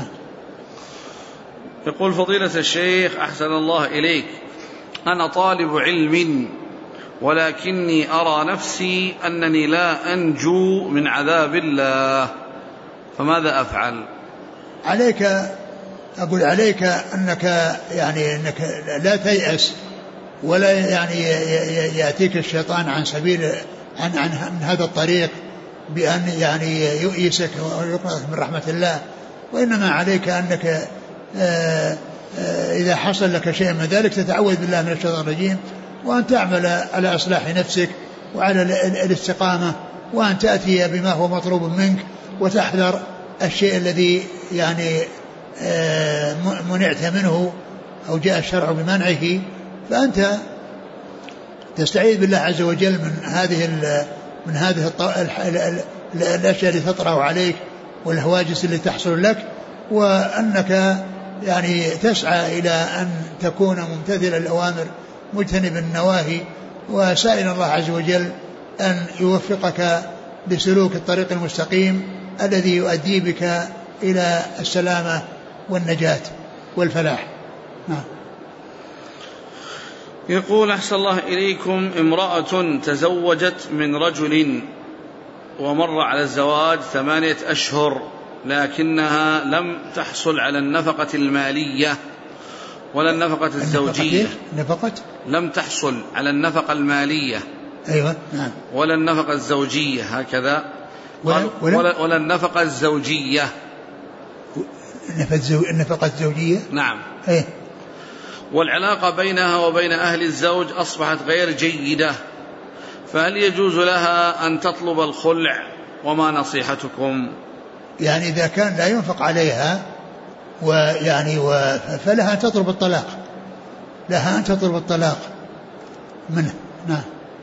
يقول فضيلة الشيخ أحسن الله إليك أنا طالب علم ولكني أرى نفسي أنني لا أنجو من عذاب الله، فماذا أفعل؟ عليك أنك لا تيأس ولا يعني يأتيك الشيطان عن سبيل عن هذا الطريق بأن يعني يؤيسك ويقنطك من رحمة الله، وإنما عليك أنك إذا حصل لك شيء من ذلك تتعوذ بالله من الشيطان الرجيم، وأن تعمل على إصلاح نفسك وعلى الاستقامة، وأن تأتي بما هو مطلوب منك وتحذر الشيء الذي يعني منعت منه أو جاء الشرع بمنعه، فأنت تستعيذ بالله عز وجل من هذه الأشياء التي تطرأ عليك والهواجس اللي تحصل لك، وأنك يعني تسعى إلى أن تكون ممتثلا الأوامر مجتنب النواهي، وسائل الله عز وجل أن يوفقك لسلوك الطريق المستقيم الذي يؤدي بك إلى السلامة والنجاة والفلاح. نعم. يقول أحسن الله إليكم امرأة تزوجت من رجل ومر على الزواج 8 أشهر لكنها لم تحصل على النفقة المالية ولا النفقة الزوجية. لم تحصل على النفقة المالية. أيوة. نعم. ولا النفقة الزوجية هكذا. ولا النفقة الزوجية. النفقة الزوجية. نعم. أيه. والعلاقة بينها وبين أهل الزوج أصبحت غير جيدة، فهل يجوز لها أن تطلب الخلع؟ وما نصيحتكم؟ يعني إذا كان لا ينفق عليها فلها أن تطلب الطلاق، لها أن تطلب الطلاق منه. نعم.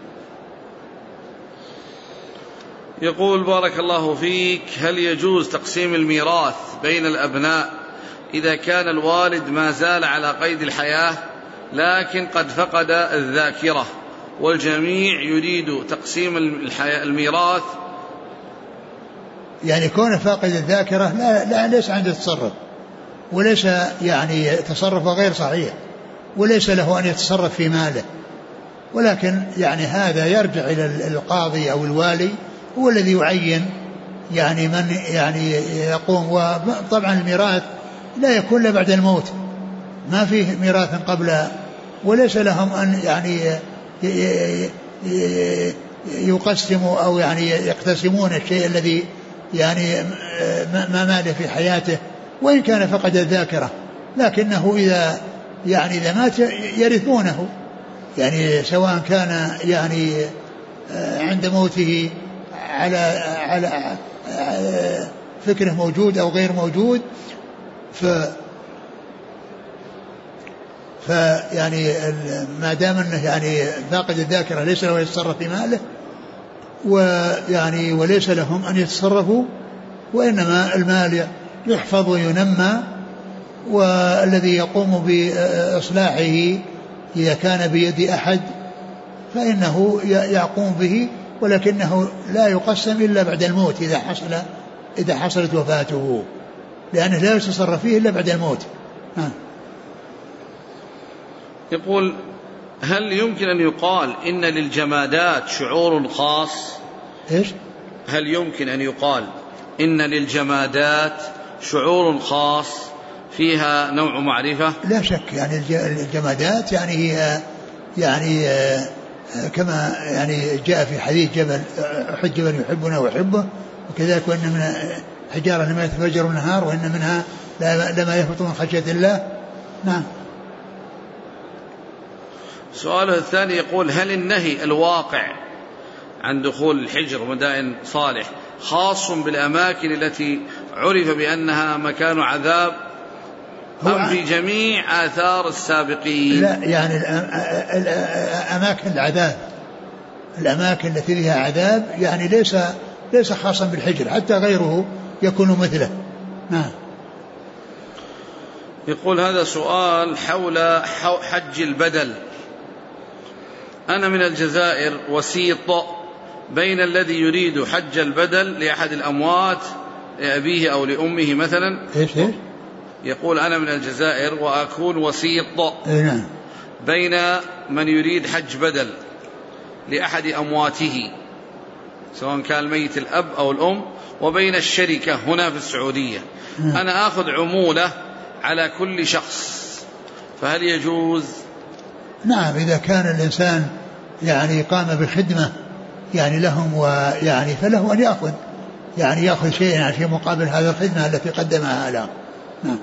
يقول بارك الله فيك هل يجوز تقسيم الميراث بين الأبناء إذا كان الوالد ما زال على قيد الحياة لكن قد فقد الذاكرة والجميع يريد تقسيم الميراث؟ يعني كون فاقد الذاكرة لا ليس عنده تصرف، وليس يعني تصرفه غير صحيح، وليس له أن يتصرف في ماله، ولكن يعني هذا يرجع إلى القاضي أو الوالي، هو الذي يعين يعني من يعني يقوم. وطبعا الميراث لا يكون إلا بعد الموت، ما فيه ميراث قبل، وليس لهم أن يعني يقسموا أو يعني يقتسمون الشيء الذي يعني ما ماله في حياته وإن كان فقد الذاكرة، لكنه إذا مات يرثونه، يعني سواء كان يعني عند موته على فكره موجود أو غير موجود، فيعني ما دام انه يعني فاقد الذاكرة ليس له يتصرف في ماله، ويعني وليس لهم أن يتصرفوا، وإنما المال يحفظ وينمى، والذي يقوم بإصلاحه إذا كان بيد أحد فإنه يقوم به، ولكنه لا يقسم إلا بعد الموت إذا حصلت وفاته، لأنه لا يتصرف فيه إلا بعد الموت. يقول: هل يمكن أن يقال إن للجمادات شعور خاص؟ إيش؟ هل يمكن أن يقال إن للجمادات شعور خاص فيها نوع معرفة؟ لا شك، يعني الجمادات يعني هي يعني كما يعني جاء في حديث جبل أحد جبل يحبنا ويحبه، وكذلك وإن من حجارة لما يتفجر النهار وإن منها لما يهبط من خشية الله. نعم. سؤاله الثاني يقول: هل النهي الواقع عن دخول الحجر ومدائن صالح خاص بالأماكن التي عرف بأنها مكان عذاب أم في جميع آثار السابقين؟ لا، يعني أماكن العذاب، الأماكن التي فيها عذاب يعني ليس خاصا بالحجر، حتى غيره يكون مثله. نعم. يقول: هذا سؤال حول حج البدل. أنا من الجزائر وسيط بين الذي يريد حج البدل لأحد الأموات لأبيه أو لأمه مثلا. إيش؟ يقول: أنا من الجزائر وأكون وسيط بين من يريد حج بدل لأحد أمواته سواء كان الميت الأب أو الأم، وبين الشركة هنا في السعودية. أنا أخذ عمولة على كل شخص، فهل يجوز؟ نعم، إذا كان الإنسان يعني قام بخدمة يعني لهم ويعني فله أن يأخذ شيئا في مقابل هذه الخدمة التي قدمها له. نعم.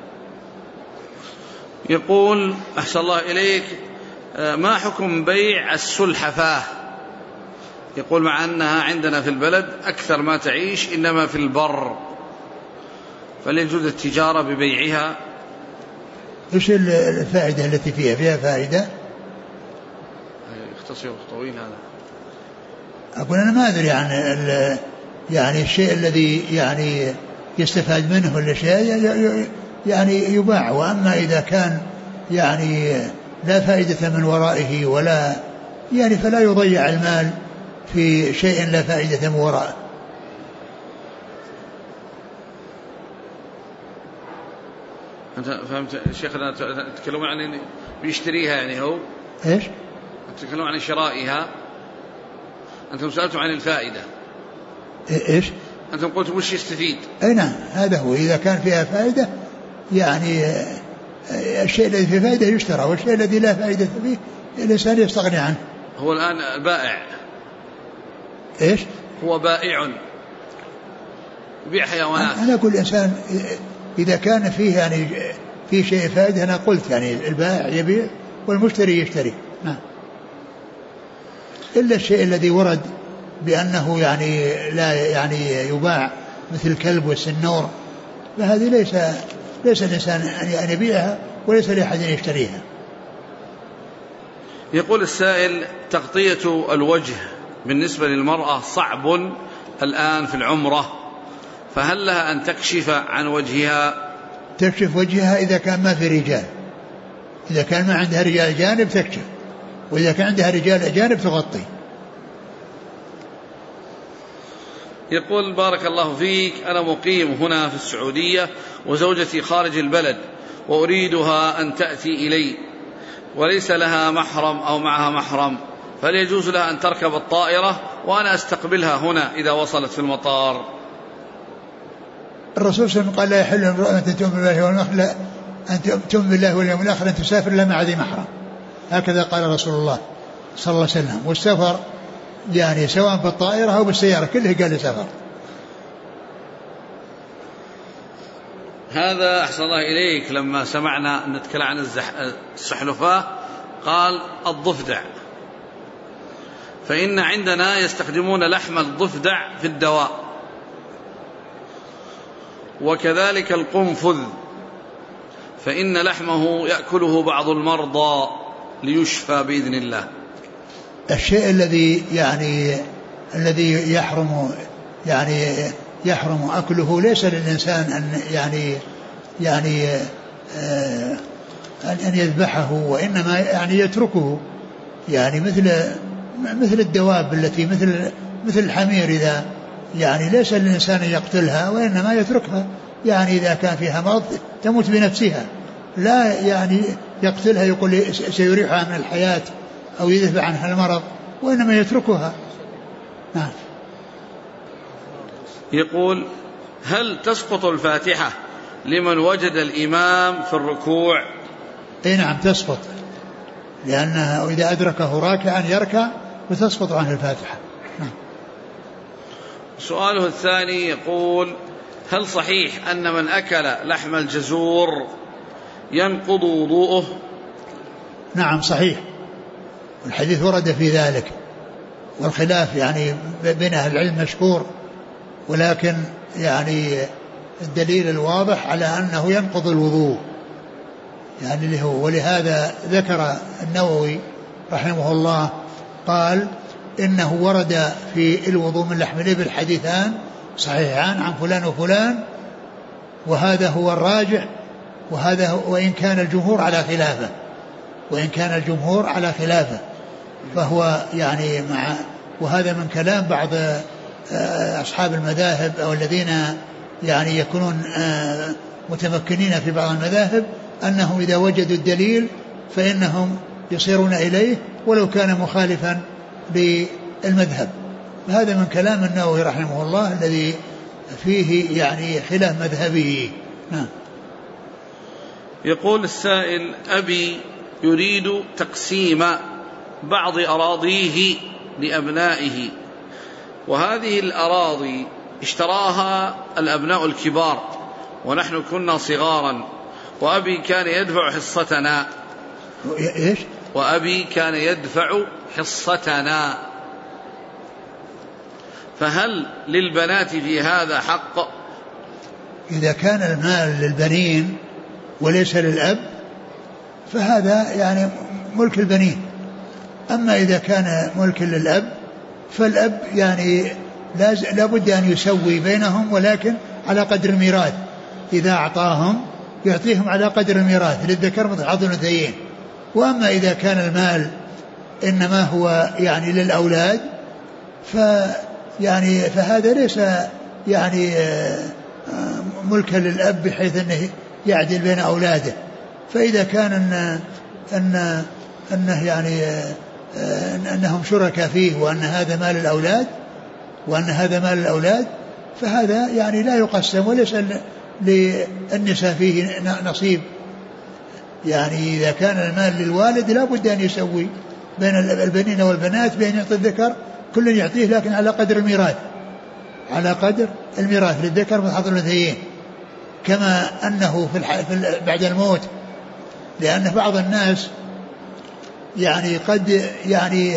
يقول: أحسن الله إليك، ما حكم بيع السلحفاة؟ يقول: مع أنها عندنا في البلد أكثر ما تعيش إنما في البر، فلا يجوز التجارة ببيعها؟ إيش الفائدة التي فيها فائدة؟ يختصر طويل هذا. أقول أنا ما أدري يعني الشيء الذي يعني يستفاد منه ولا شيء يعني يباع، وأما إذا كان يعني لا فائدة من ورائه ولا يعني فلا يضيع المال في شيء لا فائدة من ورائه. أنت فهمت شيخنا؟ تتكلمون عن بيشتريها يعني هو؟ إيش؟ تتكلمون عن شرائها، أنتم سألتم عن الفائدة. إيش؟ أنتم قلتم وش يستفيد؟ أي نعم، هذا هو، إذا كان فيها فائدة يعني الشيء الذي فيه فائدة يشترى، والشيء الذي لا فائدة فيه الإنسان يستغني عنه. هو الآن بائع. إيش؟ هو بائع يبيع حيوانات. أنا أقول الإنسان إذا كان فيه يعني في شيء فائدة، أنا قلت يعني البائع يبيع والمشتري يشتري. نعم. إلا الشيء الذي ورد بأنه يعني لا يعني يباع مثل الكلب والسنور، فهذه ليس الإنسان أن يبيعها وليس لأحد يشتريها. يقول السائل: تغطية الوجه بالنسبة للمرأة صعب الآن في العمرة، فهل لها أن تكشف عن وجهها؟ تكشف وجهها إذا كان ما في رجال، إذا كان ما عندها رجال أجانب تكشف، وإذا كان عندها رجال أجانب تغطي. يقول: بارك الله فيك، أنا مقيم هنا في السعودية وزوجتي خارج البلد وأريدها أن تأتي إلي وليس لها محرم أو معها محرم، فهل يجوز لها أن تركب الطائرة وأنا أستقبلها هنا إذا وصلت في المطار؟ الرسول صلى الله عليه وسلم قال: لا يحل امرأة أن تؤمن بالله واليوم الآخر أن تسافر إلا مع ذي محرم. هكذا قال رسول الله صلى الله عليه وسلم. والسفر يعني سواء بالطائرة أو بالسيارة كله قال سفر. هذا أحسن الله إليك لما سمعنا نتكلم عن السحلفاة قال الضفدع، فإن عندنا يستخدمون لحم الضفدع في الدواء، وكذلك القنفذ فإن لحمه يأكله بعض المرضى ليشفى بإذن الله. الشيء الذي يحرم أكله ليس للإنسان أن يذبحه، وإنما يعني يتركه يعني مثل الدواب التي مثل الحمير، إذا يعني ليس للإنسان يقتلها وإنما يتركها، يعني إذا كان فيها مرض تموت بنفسها، لا يعني يقتلها يقول سيريحها من الحياة أو يذهب عنها المرض، وإنما يتركها. نعم. يقول: هل تسقط الفاتحة لمن وجد الإمام في الركوع؟ أي نعم تسقط، لأنها إذا أدركه راكعا يركع وتسقط عنه الفاتحة. نعم. سؤاله الثاني يقول: هل صحيح أن من أكل لحم الجزور ينقض وضوءه؟ نعم صحيح، والحديث ورد في ذلك، والخلاف يعني بين أهل العلم مشهور، ولكن يعني الدليل الواضح على أنه ينقض الوضوء، يعني اللي هو، ولهذا ذكر النووي رحمه الله قال إنه ورد في الوضوء من لحم الإبل حديثان صحيحان عن فلان وفلان، وهذا هو الراجح، وهذا وإن كان الجمهور على خلافه، فهو يعني وهذا من كلام بعض أصحاب المذاهب أو الذين يعني يكونون متمكنين في بعض المذاهب، أنهم إذا وجدوا الدليل فإنهم يصيرون إليه ولو كان مخالفا للمذهب. هذا من كلام النووي رحمه الله الذي فيه يعني خلاف مذهبه. نعم. يقول السائل: أبي يريد تقسيم بعض أراضيه لأبنائه، وهذه الأراضي اشتراها الأبناء الكبار ونحن كنا صغارا، وأبي كان يدفع حصتنا. إيش؟ وأبي كان يدفع حصتنا، فهل للبنات في هذا حق؟ إذا كان المال للبنين وليس للأب فهذا يعني ملك البنين، أما إذا كان ملك للأب فالأب يعني لابد أن يسوي بينهم، ولكن على قدر الميراث، إذا أعطاهم يعطيهم على قدر الميراث، للذكر مثل حظ الأنثيين. وأما إذا كان المال إنما هو يعني للأولاد فهذا ليس يعني ملكا للأب بحيث أنه يعدل بين أولاده. فإذا كان أنه يعني أنهم شركاء فيه وأن هذا مال الأولاد فهذا يعني لا يقسم، وليس للنساء فيه نصيب. يعني إذا كان المال للوالد لا بد أن يسوي بين البنين والبنات، بأن يعطي الذكر كل يعطيه لكن على قدر الميراث، للذكر مثل حظ الأنثيين، كما أنه بعد الموت، لأن بعض الناس يعني قد يعني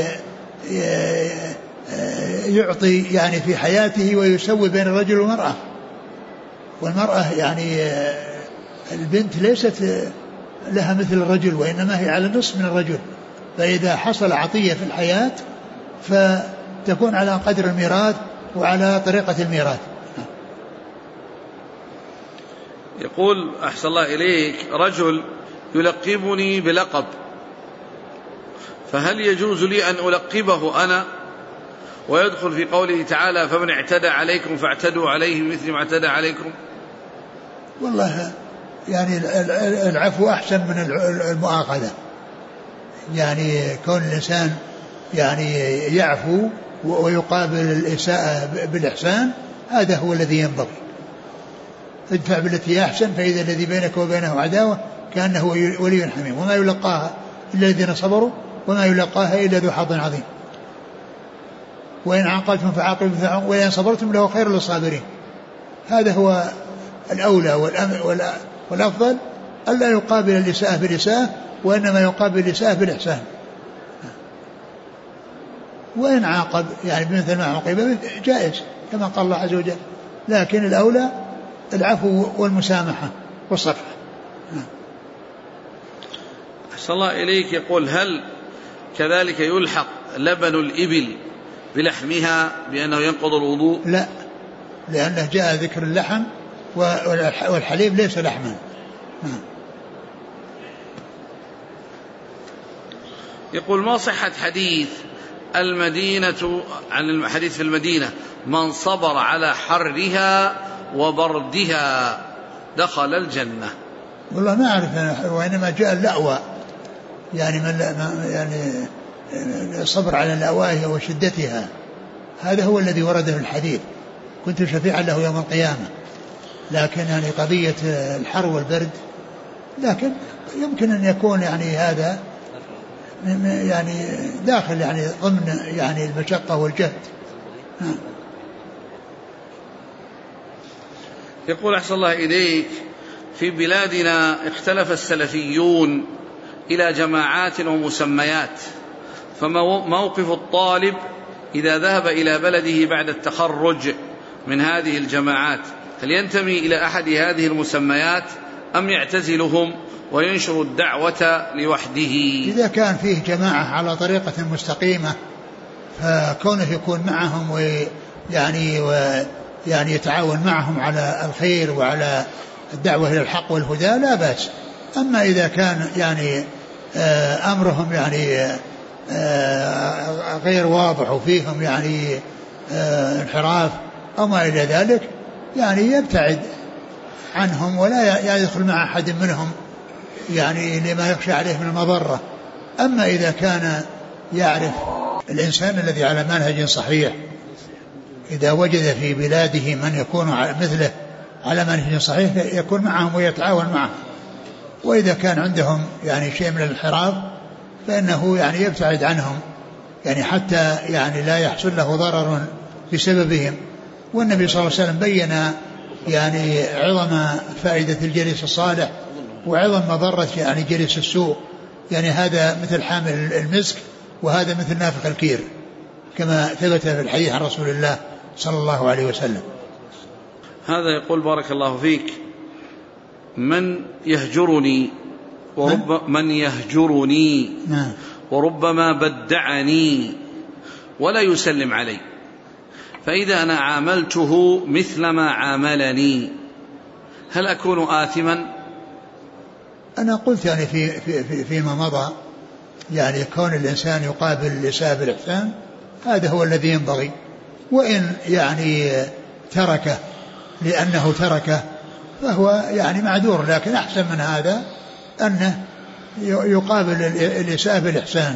يعطي يعني في حياته ويسوي بين الرجل والمرأة يعني البنت ليست لها مثل الرجل، وإنما هي على نصف من الرجل، فإذا حصل عطية في الحياة فتكون على قدر الميراث وعلى طريقة الميراث. يقول: أحسن الله إليك، رجل يلقبني بلقب، فهل يجوز لي أن ألقبه أنا ويدخل في قوله تعالى: فمن اعتدى عليكم فاعتدوا عليه بمثل ما اعتدى عليكم؟ والله يعني العفو أحسن من المؤاخذة، يعني كون الإنسان يعني يعفو ويقابل الإساءة بالإحسان، هذا هو الذي ينبغي. ادفع بالتي أحسن فإذا الذي بينك وبينه عداوة كأنه ولي حميم، وما يلقاها إلا الذين صبروا وما يلقاها إلا ذو حظ عظيم، وإن عاقبتم فعاقبوا وإن صبرتم له خير للصابرين. هذا هو الأولى والأفضل، ألا يقابل الإساءة بالإساءة، وإنما يقابل الإساءة بالإحسان. وإن عاقب يعني بمثل ما عوقب جائز كما قال الله عز وجل، لكن الأولى العفو والمسامحة والصفح. أحسن الله إليك. يقول: هل كذلك يلحق لبن الإبل بلحمها بأنه ينقض الوضوء؟ لا، لأنه جاء ذكر اللحم والحليب ليس لحما. يقول: ما صحة حديث المدينة عن الحديث في المدينة من صبر على حرها وبردها دخل الجنة؟ والله ما أعرف أنا، وإنما جاء اللأوى، يعني يعني الصبر على اللأواء وشدتها، هذا هو الذي ورد في الحديث: كنت شفيعا له يوم القيامة. لكن يعني قضية الحر والبرد، لكن يمكن أن يكون يعني هذا يعني داخل يعني ضمن يعني المشقة والجهد. يقول: أحسن الله إليك، في بلادنا اختلف السلفيون إلى جماعات ومسميات، فموقف الطالب إذا ذهب إلى بلده بعد التخرج من هذه الجماعات، هل ينتمي إلى أحد هذه المسميات أم يعتزلهم وينشر الدعوة لوحده؟ إذا كان فيه جماعة على طريقة مستقيمة فكونه يكون معهم ويعني يتعاون معهم على الخير وعلى الدعوة إلى الحق والهدى لا بأس. أما إذا كان يعني أمرهم يعني غير واضح وفيهم يعني انحراف أو ما إلى ذلك، يعني يبتعد عنهم ولا يدخل مع أحد منهم يعني لما يخشى عليه من المضرة. أما إذا كان يعرف الإنسان الذي على منهج صحيح، إذا وجد في بلاده من يكون مثله على منهج صحيح يكون معهم ويتعاون معهم. وإذا كان عندهم يعني شيء من الانحراف فإنه يعني يبتعد عنهم، يعني حتى يعني لا يحصل له ضرر بسببهم. والنبي صلى الله عليه وسلم بين يعني عظم فائدة الجليس الصالح وعظم مضرة يعني جليس السوء، يعني هذا مثل حامل المسك وهذا مثل نافخ الكير، كما ثبت في الحديث عن رسول الله صلى الله عليه وسلم. هذا يقول: بارك الله فيك، من يهجرني وربما بدعني ولا يسلم علي، فإذا أنا عاملته مثل ما عاملني هل أكون آثما؟ أنا قلت يعني فيما مضى يعني كون الإنسان يقابل الإساءة بالإحسان هذا هو الذي ينبغي، وإن يعني تركه لأنه تركه فهو يعني معذور، لكن أحسن من هذا أنه يقابل الإساءة بالإحسان.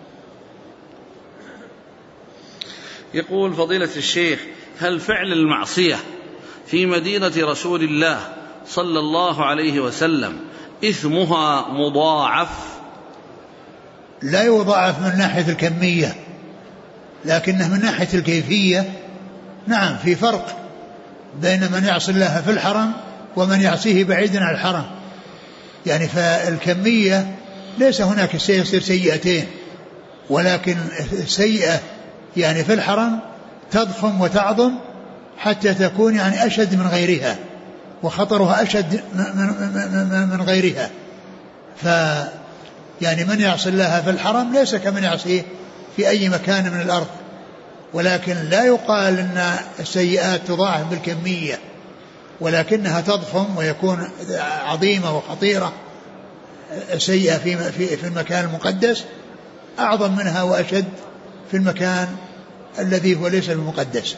يقول: فضيلة الشيخ، هل فعل المعصية في مدينة رسول الله صلى الله عليه وسلم إثمها مضاعف؟ لا يضاعف من ناحية الكمية، لكنه من ناحية الكيفية نعم في فرق بين من يعصي الله في الحرم ومن يعصيه بعيدا عن الحرم. يعني فالكمية ليس هناك يصير سيئتين، ولكن السيئة يعني في الحرم تضخم وتعظم حتى تكون يعني أشد من غيرها وخطرها أشد من غيرها. يعني من يعصي الله في الحرم ليس كمن يعصيه في أي مكان من الأرض، ولكن لا يقال أن السيئات تضاعف بالكمية، ولكنها تضخم ويكون عظيمة وخطيرة. سيئة في المكان المقدس أعظم منها وأشد في المكان الذي هو ليس المقدس.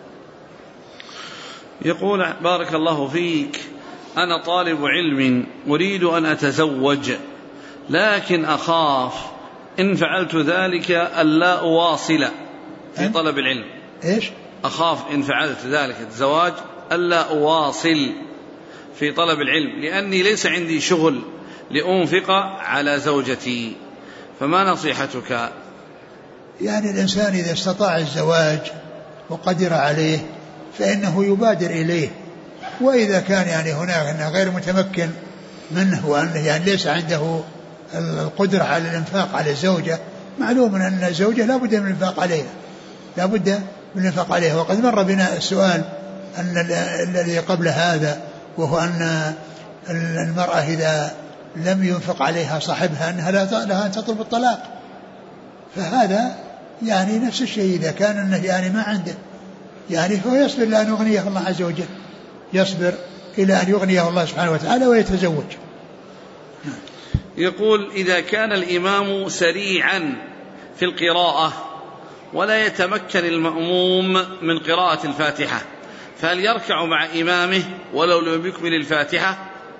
يقول: بارك الله فيك، أنا طالب علم أريد أن أتزوج، لكن أخاف إن فعلت ذلك ألا أواصل في طلب العلم. إيش؟ أخاف إن فعلت ذلك الزواج ألا أواصل في طلب العلم، لأني ليس عندي شغل لأنفق على زوجتي، فما نصيحتك؟ يعني الإنسان إذا استطاع الزواج وقدر عليه فإنه يبادر إليه، وإذا كان يعني هناك غير متمكن منه وأنه يعني ليس عنده القدرة على الإنفاق على الزوجة، معلوم أن الزوجة لا بد من الإنفاق عليها، لا بد من الإنفاق عليها. وقد مر بنا السؤال أن الذي قبل هذا، وهو أن المرأة إذا لم ينفق عليها صاحبها أنها لها أن تطلب الطلاق، فهذا يعني نفس الشيء إذا كان أنه يعني ما عنده يعني فهو يصبر لأن يغنيه الله عز وجل، يصبر إلى أن يغنيه الله سبحانه وتعالى ويتزوج. يقول: إذا كان الإمام سريعا في القراءة ولا يتمكن المأموم من قراءة الفاتحة، فهل يركع مع إمامه ولو لم يكمل الفاتحة؟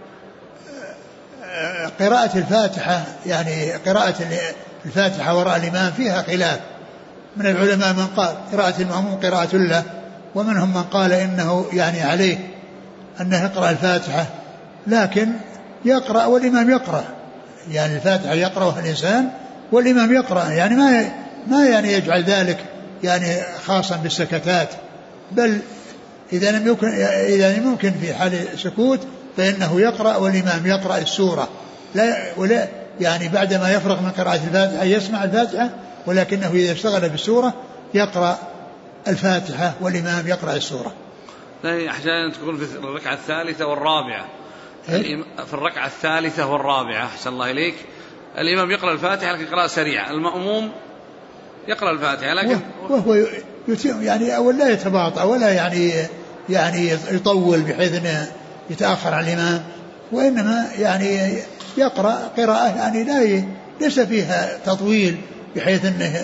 قراءة الفاتحة يعني قراءة الفاتحة وراء الإمام فيها خلاف من العلماء، من قال قراءة المأموم قراءة له، ومنهم من قال إنه يعني عليه أنه يقرأ الفاتحة لكن يقرأ والإمام يقرأ، يعني الفاتحة يقرأها الإنسان والإمام يقرأ، يعني ما يعني يجعل ذلك يعني خاصا بالسكتات، بل إذا لم يمكن في حال سكوت فإنه يقرأ والإمام يقرأ السورة، ولا يعني بعدما يفرغ من قراءة الفاتحة يسمع الفاتحة، ولكنه إذا اشتغل بالسورة يقرأ الفاتحة والإمام يقرأ السورة. لا، أحيانا تكون في الركعة الثالثة والرابعة، في الركعة الثالثة والرابعة أحسن الله إليك، الإمام يقرأ الفاتحة لكن قراءة سريعة، المأموم يقرأ الفاتحة لكن وهو يعني أول لا يتباطأ ولا يعني يطول بحيث أنه يتأخر عن الإمام، وإنما يعني يقرأ قراءة يعني ليس فيها تطويل بحيث أنه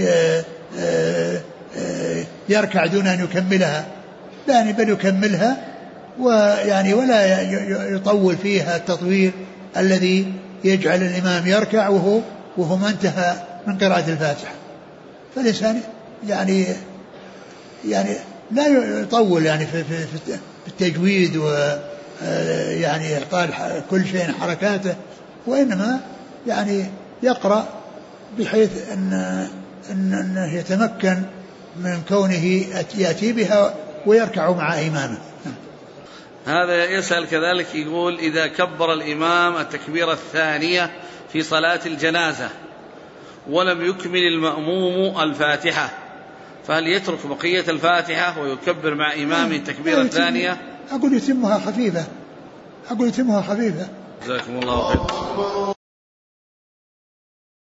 يركع دون أن يكملها، يعني بل يكملها ويعني ولا يطول فيها التطويل الذي يجعل الإمام يركع وهو ما انتهى من قراءة الفاتحة. فالإنسان يعني لا يطول يعني في التجويد ويعني إعطاء كل شيء حركاته، وإنما يعني يقرأ بحيث أنه يتمكن من كونه يأتي بها ويركع مع إمامه. هذا يسأل كذلك يقول: إذا كبر الإمام التكبيرة الثانية في صلاة الجنازة ولم يكمل المأموم الفاتحة، فهل يترك بقية الفاتحة ويكبر مع إمامه التكبيرة الثانية؟ أقول يتمها خفيفة. جزاكم الله خير.